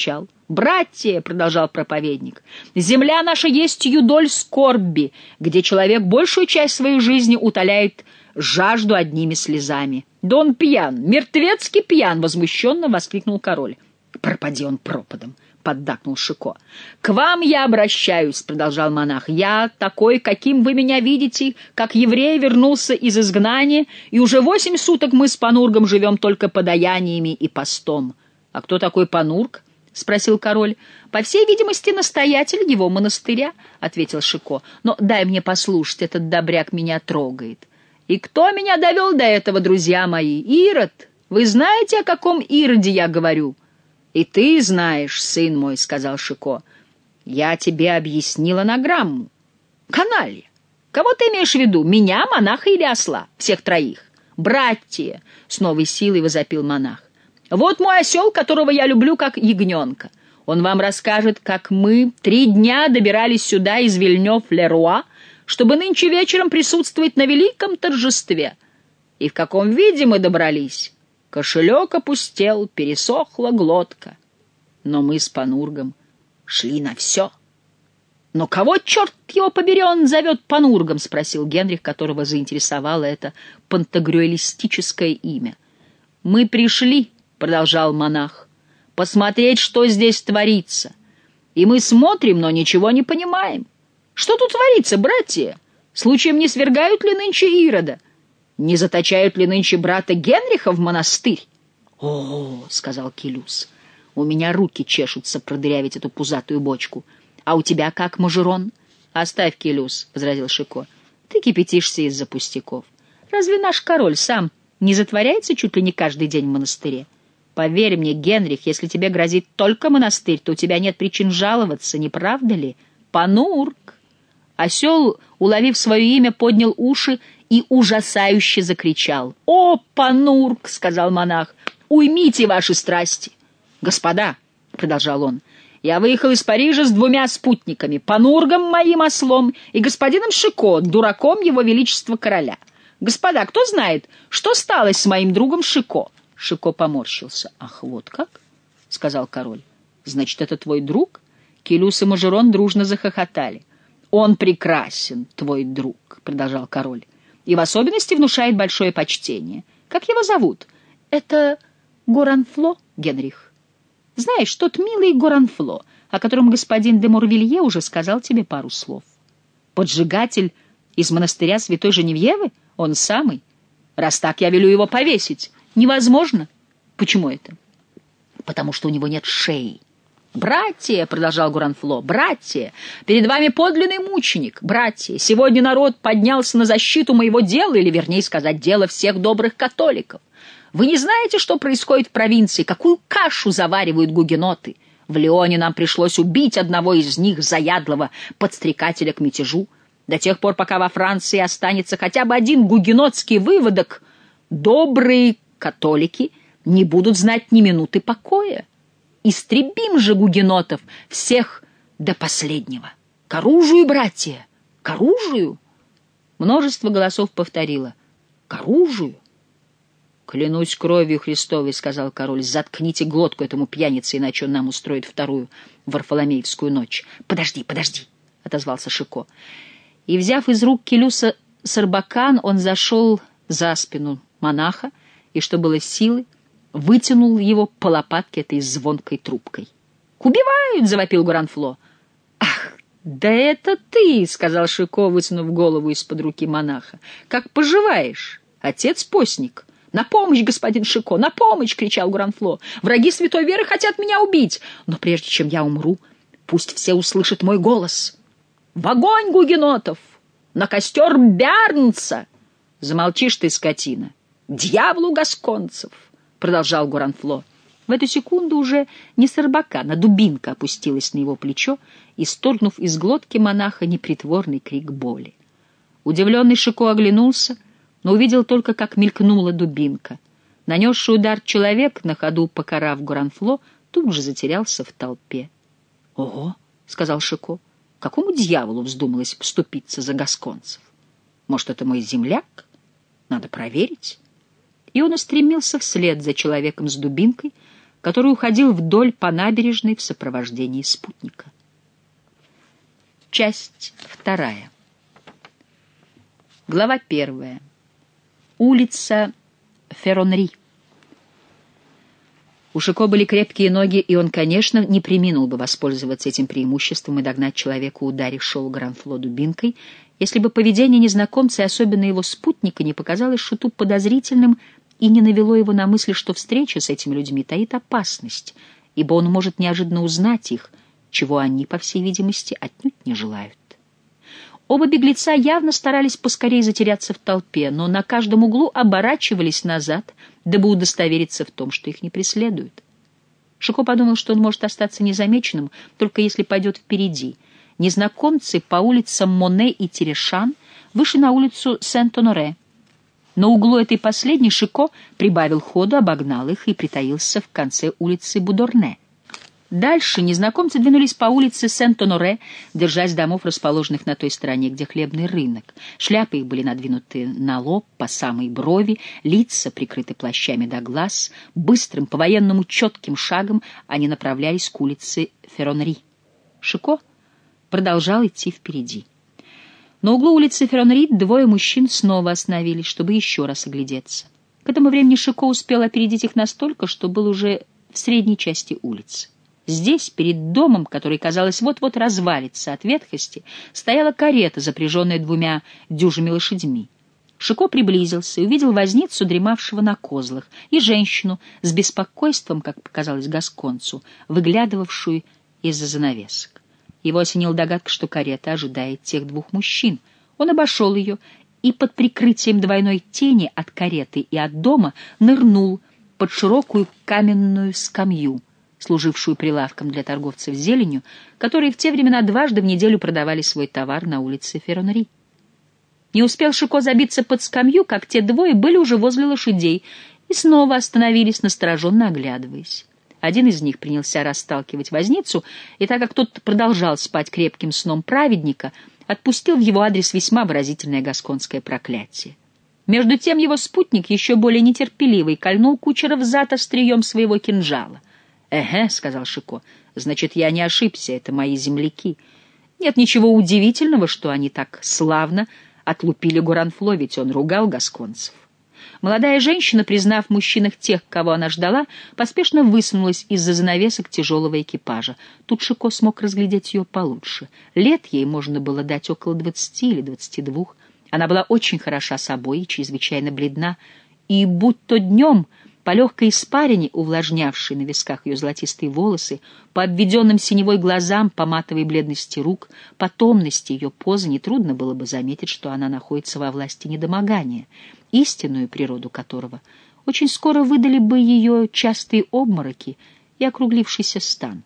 «Братья», — продолжал проповедник, — «земля наша есть юдоль скорби, где человек большую часть своей жизни утоляет жажду одними слезами». «Да он пьян, мертвецкий пьян!» — возмущенно воскликнул король. «Пропади он пропадом!» — поддакнул Шико. «К вам я обращаюсь», — продолжал монах. «Я такой, каким вы меня видите, как еврей вернулся из изгнания, и уже восемь суток мы с Панургом живем только подаяниями и постом». «А кто такой Панург?» — спросил король. «По всей видимости, настоятель его монастыря», — ответил Шико. «Но дай мне послушать, этот добряк меня трогает». «И кто меня довел до этого, друзья мои? Ирод! Вы знаете, о каком Ироде я говорю?» «И ты знаешь, сын мой», — сказал Шико. «Я тебе объяснила анаграмму. Каналья. Кого ты имеешь в виду, меня, монаха или осла? Всех троих?» «Братья!» — с новой силой возопил монах. «Вот мой осел, которого я люблю как ягненка. Он вам расскажет, как мы три дня добирались сюда из Вильнёв-ле-Руа, чтобы нынче вечером присутствовать на великом торжестве. И в каком виде мы добрались? Кошелек опустел, пересохла глотка. Но мы с Панургом шли на все». «Но кого, черт его побери, он зовет Панургом?» — спросил Генрих, которого заинтересовало это пантагрюэлистическое имя. «Мы пришли», — продолжал монах, — «посмотреть, что здесь творится. И мы смотрим, но ничего не понимаем. Что тут творится, братья? Случаем не свергают ли нынче Ирода? Не заточают ли нынче брата Генриха в монастырь?» «О, — сказал Келюс, — у меня руки чешутся продырявить эту пузатую бочку. А у тебя как, Мажерон?» «Оставь, Келюс, — возразил Шико, — ты кипятишься из-за пустяков. Разве наш король сам не затворяется чуть ли не каждый день в монастыре? Поверь мне, Генрих, если тебе грозит только монастырь, то у тебя нет причин жаловаться, не правда ли? Панург!» Осел, уловив свое имя, поднял уши и ужасающе закричал. «О, Панург!» — сказал монах. «Уймите ваши страсти!» «Господа!» — продолжал он. «Я выехал из Парижа с двумя спутниками, Панургом, моим ослом, и господином Шико, дураком его величества короля. Господа, кто знает, что сталось с моим другом Шико?» Шико поморщился. «Ах, вот как?» — сказал король. «Значит, это твой друг?» Келюс и Мажерон дружно захохотали. «Он прекрасен, твой друг», — продолжал король, «и в особенности внушает большое почтение. Как его зовут?» «Это Горанфло, Генрих. Знаешь, тот милый Горанфло, о котором господин де Морвилье уже сказал тебе пару слов. Поджигатель из монастыря Святой Женевьевы? Он самый. Раз так, я велю его повесить». «Невозможно». «Почему это?» «Потому что у него нет шеи». «Братья», — продолжал Горанфло, — «братья, перед вами подлинный мученик. Братья, сегодня народ поднялся на защиту моего дела, или, вернее сказать, дела всех добрых католиков. Вы не знаете, что происходит в провинции, какую кашу заваривают гугеноты? В Лионе нам пришлось убить одного из них, заядлого подстрекателя к мятежу. До тех пор, пока во Франции останется хотя бы один гугенотский выводок, добрые католики не будут знать ни минуты покоя. Истребим же гугенотов всех до последнего. К оружию, братья, к оружию!» Множество голосов повторило: «К оружию!» «Клянусь кровью Христовой, — сказал король, — заткните глотку этому пьянице, иначе он нам устроит вторую Варфоломеевскую ночь». «Подожди, подожди! — отозвался Шико. И, взяв из рук Келюса сарбакан, он зашел за спину монаха и, что было силы, вытянул его по лопатке этой звонкой трубкой. «Убивают!» — завопил Горанфло. «Ах, да это ты!» — сказал Шико, высунув голову из-под руки монаха. «Как поживаешь, отец-постник?» «На помощь, господин Шико, на помощь!» — кричал Горанфло. «Враги святой веры хотят меня убить, но прежде чем я умру, пусть все услышат мой голос. В огонь гугенотов! На костер Бярнца!» «Замолчишь ты, скотина! Дьяволу гасконцев!» — продолжал Горанфло. В эту секунду уже не сарбакан, а дубинка опустилась на его плечо, исторгнув из глотки монаха непритворный крик боли. Удивленный Шико оглянулся, но увидел только, как мелькнула дубинка. Нанесший удар человек, на ходу покарав Горанфло, тут же затерялся в толпе. «Ого!» — сказал Шико. «Какому дьяволу вздумалось вступиться за гасконцев? Может, это мой земляк? Надо проверить». И он устремился вслед за человеком с дубинкой, который уходил вдоль по набережной в сопровождении спутника. Часть вторая. Глава первая. Улица Ферронри. У Шико были крепкие ноги, и он, конечно, не преминул бы воспользоваться этим преимуществом и догнать человека, ударившего Гранфло дубинкой, если бы поведение незнакомца и особенно его спутника не показалось Шуту подозрительным и не навело его на мысль, что встреча с этими людьми таит опасность, ибо он может неожиданно узнать их, чего они, по всей видимости, отнюдь не желают. Оба беглеца явно старались поскорее затеряться в толпе, но на каждом углу оборачивались назад, дабы удостовериться в том, что их не преследуют. Шико подумал, что он может остаться незамеченным, только если пойдет впереди. Незнакомцы по улицам Моне и Терешан вышли на улицу Сент-Оноре. На углу этой последней Шико прибавил ходу, обогнал их и притаился в конце улицы Будорне. Дальше незнакомцы двинулись по улице Сент-Оноре, держась домов, расположенных на той стороне, где хлебный рынок. Шляпы их были надвинуты на лоб по самой брови, лица прикрыты плащами до глаз. Быстрым, по-военному четким шагом они направлялись к улице Ферронри. Шико продолжал идти впереди. На углу улицы Ферронри двое мужчин снова остановились, чтобы еще раз оглядеться. К этому времени Шико успел опередить их настолько, что был уже в средней части улицы. Здесь, перед домом, который, казалось, вот-вот развалится от ветхости, стояла карета, запряженная двумя дюжими лошадьми. Шико приблизился и увидел возницу, дремавшего на козлах, и женщину с беспокойством, как показалось гасконцу, выглядывавшую из-за занавесок. Его осенила догадка, что карета ожидает тех двух мужчин. Он обошел ее и под прикрытием двойной тени от кареты и от дома нырнул под широкую каменную скамью, служившую прилавком для торговцев зеленью, которые в те времена дважды в неделю продавали свой товар на улице Ферронри. Не успел Шико забиться под скамью, как те двое были уже возле лошадей и снова остановились, настороженно оглядываясь. Один из них принялся расталкивать возницу, и так как тот продолжал спать крепким сном праведника, отпустил в его адрес весьма выразительное гасконское проклятие. Между тем его спутник, еще более нетерпеливый, кольнул кучера в зад острием своего кинжала. «Эге», — сказал Шико, — «значит, я не ошибся, это мои земляки. Нет ничего удивительного, что они так славно отлупили Гранфло, ведь он ругал гасконцев». Молодая женщина, признав в мужчинах тех, кого она ждала, поспешно высунулась из-за занавесок тяжелого экипажа. Тут Шико смог разглядеть ее получше. Лет ей можно было дать около двадцати или двадцати двух. Она была очень хороша собой и чрезвычайно бледна, и будь то днем, по легкой испарине, увлажнявшей на висках ее золотистые волосы, по обведенным синевой глазам, по матовой бледности рук, по томности ее позы, нетрудно было бы заметить, что она находится во власти недомогания, истинную природу которого очень скоро выдали бы ее частые обмороки и округлившийся стан.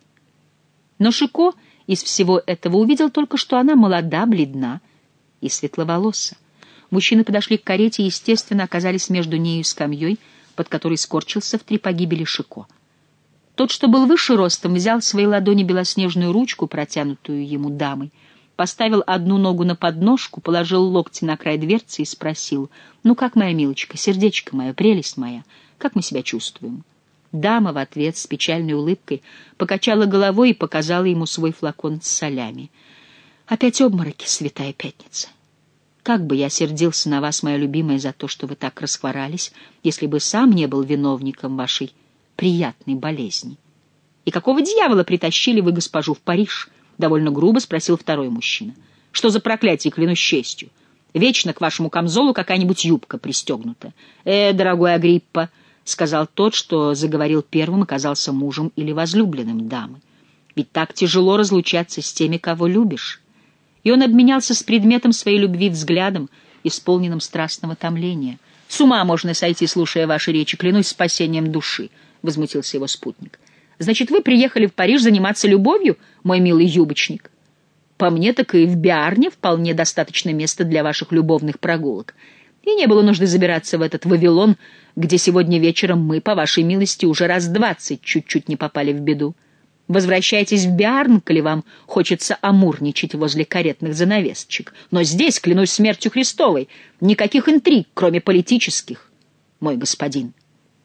Но Шико из всего этого увидел только, что она молода, бледна и светловолоса. Мужчины подошли к карете и, естественно, оказались между нею и скамьей, под которой скорчился в три погибели Шико. Тот, что был выше ростом, взял в свои ладони белоснежную ручку, протянутую ему дамой, поставил одну ногу на подножку, положил локти на край дверцы и спросил: «Ну как, моя милочка, сердечко мое, прелесть моя, как мы себя чувствуем?» Дама в ответ с печальной улыбкой покачала головой и показала ему свой флакон с солями. «Опять обмороки, святая пятница! Как бы я сердился на вас, моя любимая, за то, что вы так расхворались, если бы сам не был виновником вашей приятной болезни. И какого дьявола притащили вы госпожу в Париж?» — довольно грубо спросил второй мужчина. «Что за проклятие, клянусь честью? Вечно к вашему камзолу какая-нибудь юбка пристегнута». «Э, дорогой Агриппа», — сказал тот, что заговорил первым, оказался мужем или возлюбленным дамы. «Ведь так тяжело разлучаться с теми, кого любишь». И он обменялся с предметом своей любви взглядом, исполненным страстного томления. «С ума можно сойти, слушая ваши речи, клянусь спасением души», — возмутился его спутник. «Значит, вы приехали в Париж заниматься любовью, мой милый юбочник? По мне, так и в Биарне вполне достаточно места для ваших любовных прогулок. И не было нужды забираться в этот Вавилон, где сегодня вечером мы, по вашей милости, уже раз двадцать чуть-чуть не попали в беду. Возвращайтесь в Биарн, коли вам хочется амурничать возле каретных занавесочек. Но здесь, клянусь смертью Христовой, никаких интриг, кроме политических, мой господин».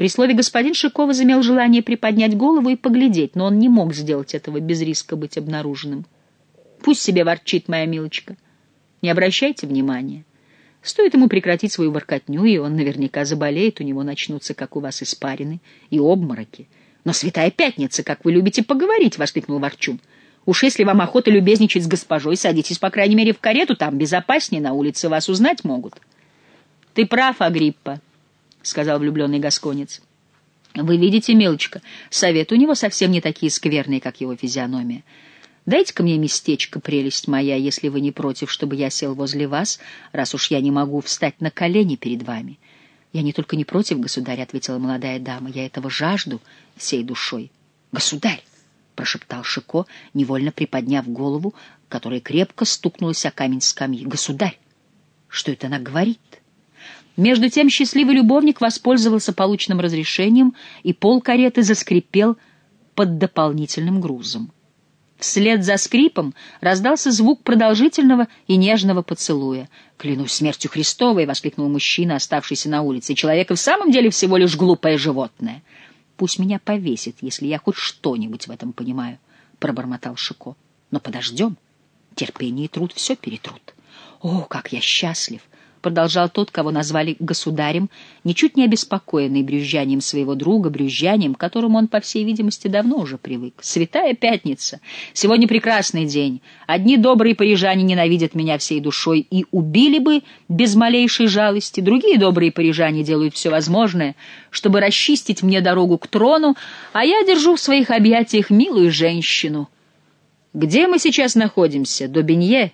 При слове «господин» Шико возымел желание приподнять голову и поглядеть, но он не мог сделать этого без риска быть обнаруженным. «Пусть себе ворчит, моя милочка. Не обращайте внимания. Стоит ему прекратить свою воркотню, и он наверняка заболеет, у него начнутся, как у вас, испарины и обмороки. Но, святая пятница, как вы любите поговорить!» — воскликнул Ворчун. «Уж если вам охота любезничать с госпожой, садитесь, по крайней мере, в карету, там безопаснее, на улице вас узнать могут». «Ты прав, Агриппа», — сказал влюбленный гасконец. «Вы видите, милочка, советы у него совсем не такие скверные, как его физиономия. Дайте-ка мне местечко, прелесть моя, если вы не против, чтобы я сел возле вас, раз уж я не могу встать на колени перед вами». «Я не только не против, государь», — ответила молодая дама, — «я этого жажду всей душой». «Государь!» — прошептал Шико, невольно приподняв голову, которая крепко стукнулась о камень скамьи. «Государь! Что это она говорит?» Между тем счастливый любовник воспользовался полученным разрешением, и пол кареты заскрипел под дополнительным грузом. Вслед за скрипом раздался звук продолжительного и нежного поцелуя. «Клянусь смертью Христовой!» — воскликнул мужчина, оставшийся на улице. «Человек и в самом деле всего лишь глупое животное». «Пусть меня повесит, если я хоть что-нибудь в этом понимаю», — пробормотал Шико. «Но подождем. Терпение и труд все перетрут». «О, как я счастлив!» — продолжал тот, кого назвали государем, ничуть не обеспокоенный брюзжанием своего друга, брюзжанием, к которому он, по всей видимости, давно уже привык. «Святая пятница! Сегодня прекрасный день. Одни добрые парижане ненавидят меня всей душой и убили бы без малейшей жалости. Другие добрые парижане делают все возможное, чтобы расчистить мне дорогу к трону, а я держу в своих объятиях милую женщину. Где мы сейчас находимся? Добинье?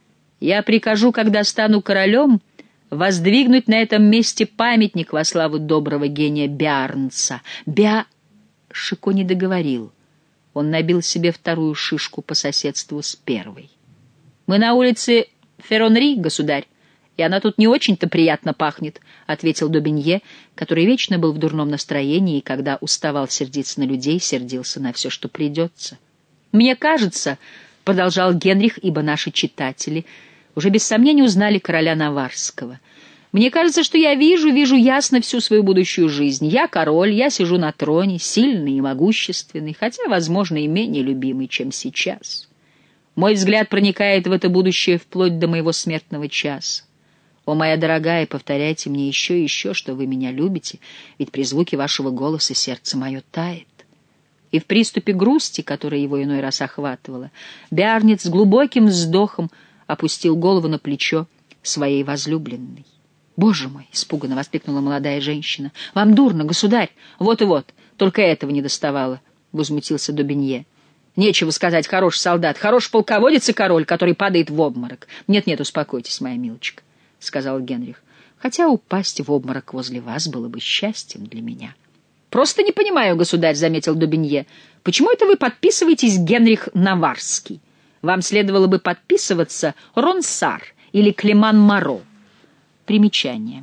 Я прикажу, когда стану королем, воздвигнуть на этом месте памятник во славу доброго гения Биарнца. Биа... Шико не договорил. Он набил себе вторую шишку по соседству с первой. «Мы на улице Ферронри, государь, и она тут не очень-то приятно пахнет», — ответил Добинье, который вечно был в дурном настроении и, когда уставал сердиться на людей, сердился на все, что придется. «Мне кажется», — продолжал Генрих, ибо наши читатели уже без сомнения узнали короля Наварского. «Мне кажется, что я вижу, вижу ясно всю свою будущую жизнь. Я король, я сижу на троне, сильный и могущественный, хотя, возможно, и менее любимый, чем сейчас. Мой взгляд проникает в это будущее вплоть до моего смертного часа. О, моя дорогая, повторяйте мне еще и еще, что вы меня любите, ведь при звуке вашего голоса сердце мое тает». И в приступе грусти, которая его иной раз охватывала, Биарнец с глубоким вздохом опустил голову на плечо своей возлюбленной. «Боже мой!» — испуганно воскликнула молодая женщина. «Вам дурно, государь! Вот и вот! Только этого не доставало!» — возмутился Добинье. «Нечего сказать, хороший солдат, хороший полководец и король, который падает в обморок. Нет-нет, успокойтесь, моя милочка», — сказал Генрих. «Хотя упасть в обморок возле вас было бы счастьем для меня». «Просто не понимаю, государь», — заметил Добинье. «Почему это вы подписываетесь Генрих Наварский? Вам следовало бы подписываться Ронсар или Клеман Маро». Примечание.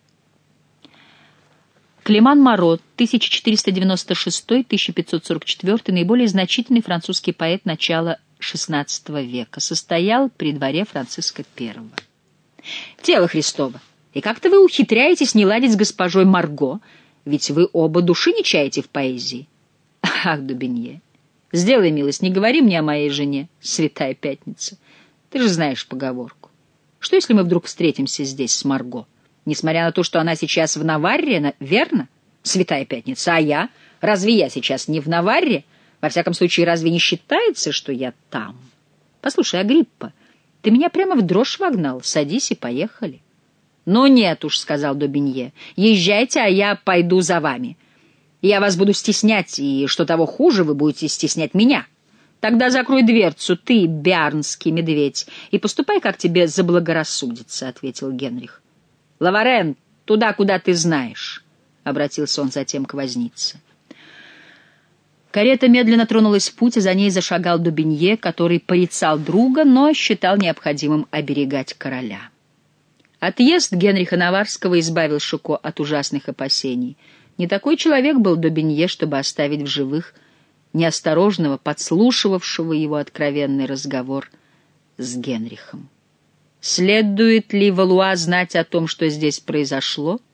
Клеман Маро, тысяча четыреста девяносто шестой — тысяча пятьсот сорок четвёртый, наиболее значительный французский поэт начала шестнадцатого века, состоял при дворе Франциска Первого. «Тело Христово! И как-то вы ухитряетесь не ладить с госпожой Марго, ведь вы оба души не чаете в поэзии». «Ах, Дубинье, сделай милость, не говори мне о моей жене, святая пятница. Ты же знаешь поговорку. Что, если мы вдруг встретимся здесь с Марго? Несмотря на то, что она сейчас в Наварре, верно, святая пятница, а я? Разве я сейчас не в Наварре? Во всяком случае, разве не считается, что я там? Послушай, Агриппа, ты меня прямо в дрожь вогнал. Садись и поехали». «Ну нет уж», — сказал Добинье, — «езжайте, а я пойду за вами. Я вас буду стеснять, и, что того хуже, вы будете стеснять меня. Тогда закрой дверцу, ты, биарнский медведь, и поступай, как тебе заблагорассудится», — ответил Генрих. «Лаварен, туда, куда ты знаешь», — обратился он затем к вознице. Карета медленно тронулась в путь, и за ней зашагал Добинье, который порицал друга, но считал необходимым оберегать короля. Отъезд Генриха Наварского избавил Шико от ужасных опасений. Не такой человек был Добинье, чтобы оставить в живых неосторожного, подслушивавшего его откровенный разговор с Генрихом. «Следует ли Валуа знать о том, что здесь произошло?» —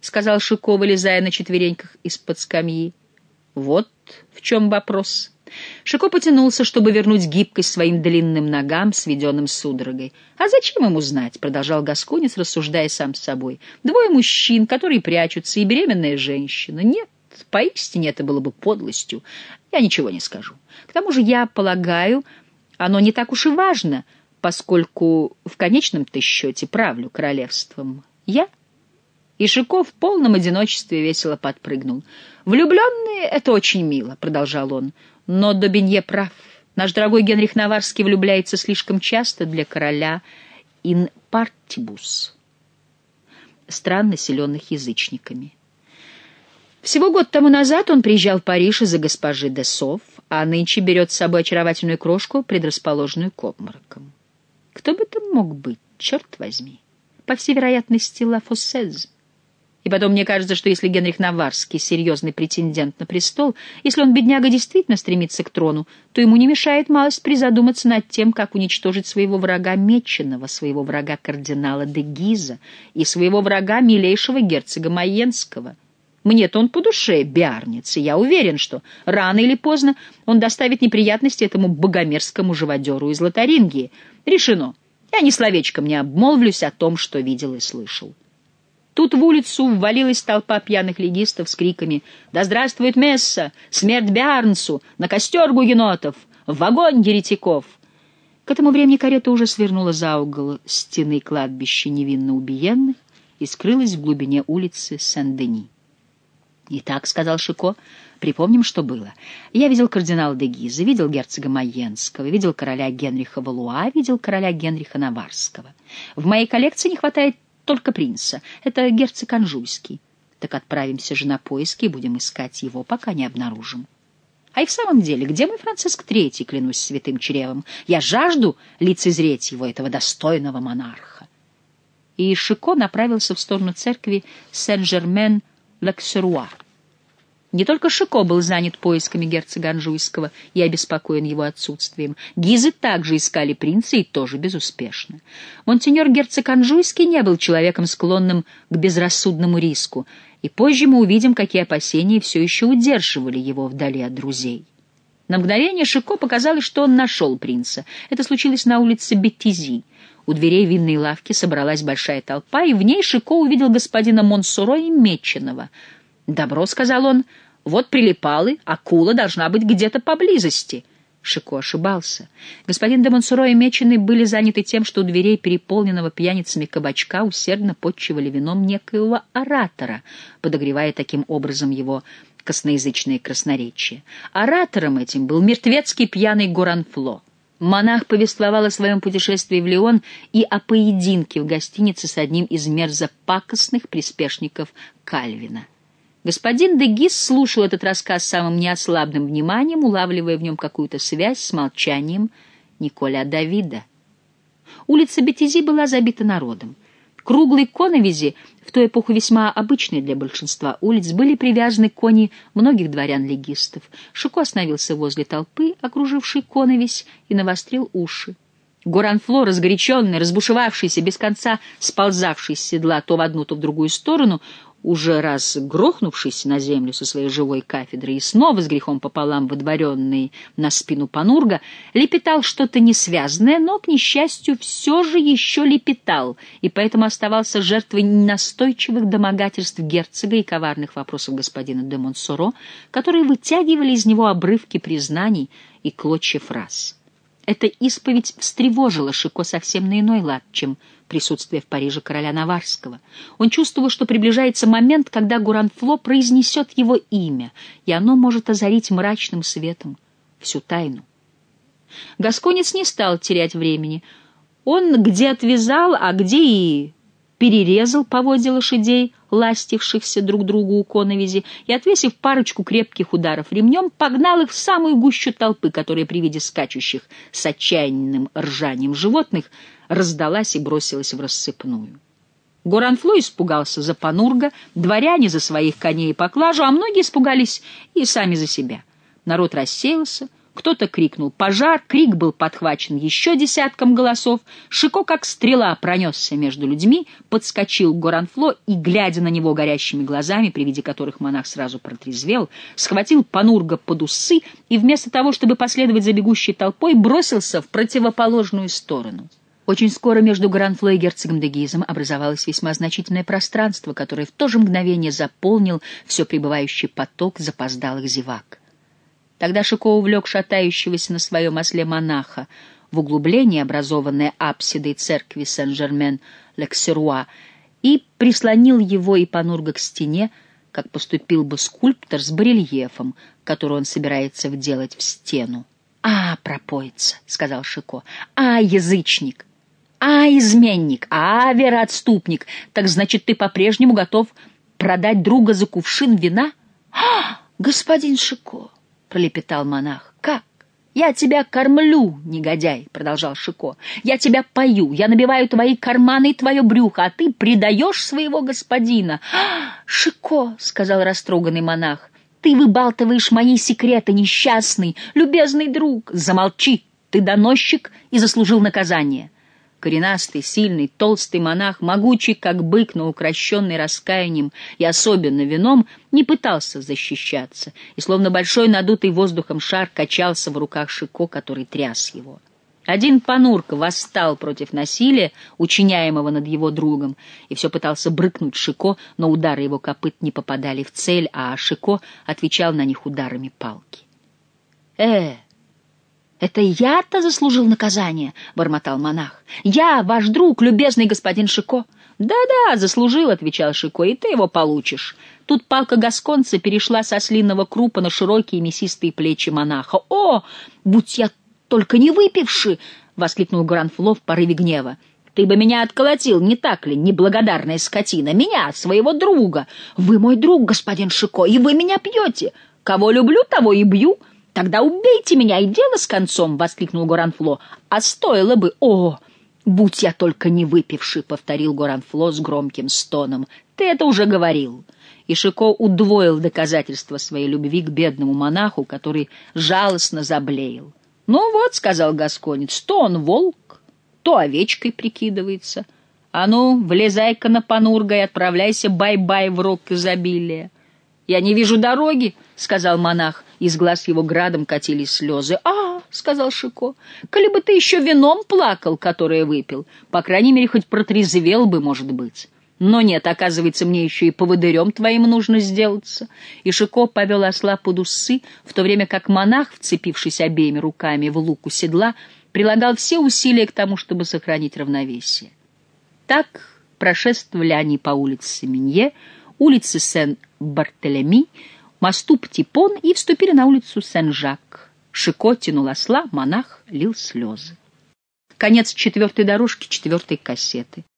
сказал Шико, вылезая на четвереньках из-под скамьи. «Вот в чем вопрос». Шико потянулся, чтобы вернуть гибкость своим длинным ногам, сведенным судорогой. «А зачем ему знать?» — продолжал Гасконец, рассуждая сам с собой. «Двое мужчин, которые прячутся, и беременная женщина. Нет, поистине это было бы подлостью. Я ничего не скажу. К тому же, я полагаю, оно не так уж и важно, поскольку в конечном-то счете правлю королевством я». И Шико в полном одиночестве весело подпрыгнул. «Влюбленные — это очень мило», — продолжал он. «Но Добинье прав. Наш дорогой Генрих Наварский влюбляется слишком часто для короля in partibus, стран, населенных язычниками. Всего год тому назад он приезжал в Париж из-за госпожи де Сов, а нынче берет с собой очаровательную крошку, предрасположенную к обморокам. Кто бы это мог быть, черт возьми? По всей вероятности, Ла Фоссез. И потом мне кажется, что если Генрих Наварский — серьезный претендент на престол, если он, бедняга, действительно стремится к трону, то ему не мешает малость призадуматься над тем, как уничтожить своего врага Меченого, своего врага кардинала де Гиза и своего врага милейшего герцога Майенского. Мне-то он по душе, Биарниц, и я уверен, что рано или поздно он доставит неприятности этому богомерзкому живодеру из Лотарингии. Решено. Я ни словечком не обмолвлюсь о том, что видел и слышал». Тут в улицу ввалилась толпа пьяных легистов с криками «Да здравствует Месса! Смерть Биарнцу! На костер гугенотов! В огонь еретиков!» К этому времени карета уже свернула за угол стены кладбища невинно убиенных и скрылась в глубине улицы Сен-Дени. «Итак», — сказал Шико, — «припомним, что было. Я видел кардинала де Гиза, видел герцога Майенского, видел короля Генриха Валуа, видел короля Генриха Наварского. В моей коллекции не хватает только принца. Это герцог Анжуйский. Так отправимся же на поиски и будем искать его, пока не обнаружим. А и в самом деле, где мой Франциск Третий, клянусь святым чревом? Я жажду лицезреть его, этого достойного монарха». И Шико направился в сторону церкви Сен-Жермен-Л'Аксеруа. Не только Шико был занят поисками герцога Анжуйского и обеспокоен его отсутствием. Гизы также искали принца, и тоже безуспешно. Монсеньор герцог Анжуйский не был человеком, склонным к безрассудному риску, и позже мы увидим, какие опасения все еще удерживали его вдали от друзей. На мгновение Шико показалось, что он нашел принца. Это случилось на улице Беттизи. У дверей винной лавки собралась большая толпа, и в ней Шико увидел господина Монсоро и Меченого. «Добро», — сказал он, — «вот прилипалы, акула должна быть где-то поблизости». Шико ошибался. Господин де Монсоро и Меченый были заняты тем, что у дверей переполненного пьяницами кабачка усердно подчивали вином некоего оратора, подогревая таким образом его косноязычное красноречие. Оратором этим был мертвецкий пьяный Горанфло. Монах повествовал о своем путешествии в Лион и о поединке в гостинице с одним из мерзопакостных приспешников Кальвина. Господин де Гиз слушал этот рассказ с самым неослабным вниманием, улавливая в нем какую-то связь с молчанием Николя Давида. Улица Беттизи была забита народом. Круглые коновизи, в ту эпоху весьма обычные для большинства улиц, были привязаны к кони многих дворян-легистов. Шико остановился возле толпы, окружившей коновись, и навострил уши. Горанфло, разгоряченный, разбушевавшийся, без конца сползавший с седла то в одну, то в другую сторону, уже раз грохнувшись на землю со своей живой кафедры и снова с грехом пополам выдворенный на спину Панурга, лепетал что-то несвязное, но, к несчастью, все же еще лепетал, и поэтому оставался жертвой настойчивых домогательств герцога и коварных вопросов господина де Монсоро, которые вытягивали из него обрывки признаний и клочья фраз. Эта исповедь встревожила Шико совсем на иной лад, чем присутствие в Париже короля Наварского. Он чувствовал, что приближается момент, когда Горанфло произнесет его имя, и оно может озарить мрачным светом всю тайну. Гасконец не стал терять времени. Он где отвязал, а где и перерезал поводья лошадей, ластившихся друг другу у коновизи, и, отвесив парочку крепких ударов ремнем, погнал их в самую гущу толпы, которая при виде скачущих с отчаянным ржанием животных раздалась и бросилась в рассыпную. Горанфло испугался за Панурга, дворяне за своих коней и поклажу, а многие испугались и сами за себя. Народ рассеялся, Кто-то крикнул «Пожар!», крик был подхвачен еще десятком голосов. Шико, как стрела, пронесся между людьми, подскочил к Горанфло и, глядя на него горящими глазами, при виде которых монах сразу протрезвел, схватил Панурга под усы и вместо того, чтобы последовать за бегущей толпой, бросился в противоположную сторону. Очень скоро между Горанфло и герцогом де Гизом образовалось весьма значительное пространство, которое в то же мгновение заполнил все прибывающий поток запоздалых зевак. Тогда Шико увлек шатающегося на своем осле монаха в углубление, образованное апсидой церкви Сен-Жермен-Лексеруа, и прислонил его и Панурга к стене, как поступил бы скульптор с барельефом, который он собирается вделать в стену. «А, пропоица», — сказал Шико, — «а, язычник, а, изменник, а, вероотступник, так значит, ты по-прежнему готов продать друга за кувшин вина?» «А, господин Шико», — пролепетал монах, — «как? Я тебя кормлю, негодяй», — продолжал Шико. «Я тебя пою, я набиваю твои карманы и твое брюхо, а ты предаешь своего господина». «А, Шико», — сказал растроганный монах, — «ты выбалтываешь мои секреты, несчастный, любезный друг». «Замолчи, ты доносчик и заслужил наказание». Коренастый, сильный, толстый монах, могучий, как бык, но укращенный раскаянием и особенно вином, не пытался защищаться, и словно большой надутый воздухом шар качался в руках Шико, который тряс его. Один Панург восстал против насилия, учиняемого над его другом, и все пытался брыкнуть Шико, но удары его копыт не попадали в цель, а Шико отвечал на них ударами палки. «Э, это я-то заслужил наказание», — бормотал монах. «Я, ваш друг, любезный господин Шико». «Да-да, заслужил», — отвечал Шико, — «и ты его получишь». Тут палка гасконца перешла со ослиного крупа на широкие мясистые плечи монаха. «О, будь я только не выпивши!» — воскликнул Горанфло в порыве гнева. «Ты бы меня отколотил, не так ли, неблагодарная скотина? Меня, своего друга! Вы мой друг, господин Шико, и вы меня пьете! Кого люблю, того и бью! Тогда убейте меня, и дело с концом!» — воскликнул Горанфло. «А стоило бы... О, будь я только не выпивши!» — повторил Горанфло с громким стоном. «Ты это уже говорил!» И Шико удвоил доказательства своей любви к бедному монаху, который жалостно заблеял. «Ну вот», — сказал гасконец, — «то он волк, то овечкой прикидывается. А ну, влезай-ка на Панурга и отправляйся бай-бай в рог изобилия». «Я не вижу дороги», — сказал монах, из глаз его градом катились слезы. «А, — сказал Шико, — коли бы ты еще вином плакал, которое выпил, по крайней мере, хоть протрезвел бы, может быть. Но нет, оказывается, мне еще и поводырем твоим нужно сделаться». И Шико повел осла под усы, в то время как монах, вцепившись обеими руками в луку седла, прилагал все усилия к тому, чтобы сохранить равновесие. Так прошествовали они по улице Минье, улице Сен-Бартелеми, мосту Птипон и вступили на улицу Сен-Жак. Шико тянул осла, монах лил слезы. Конец четвертой дорожки четвертой кассеты.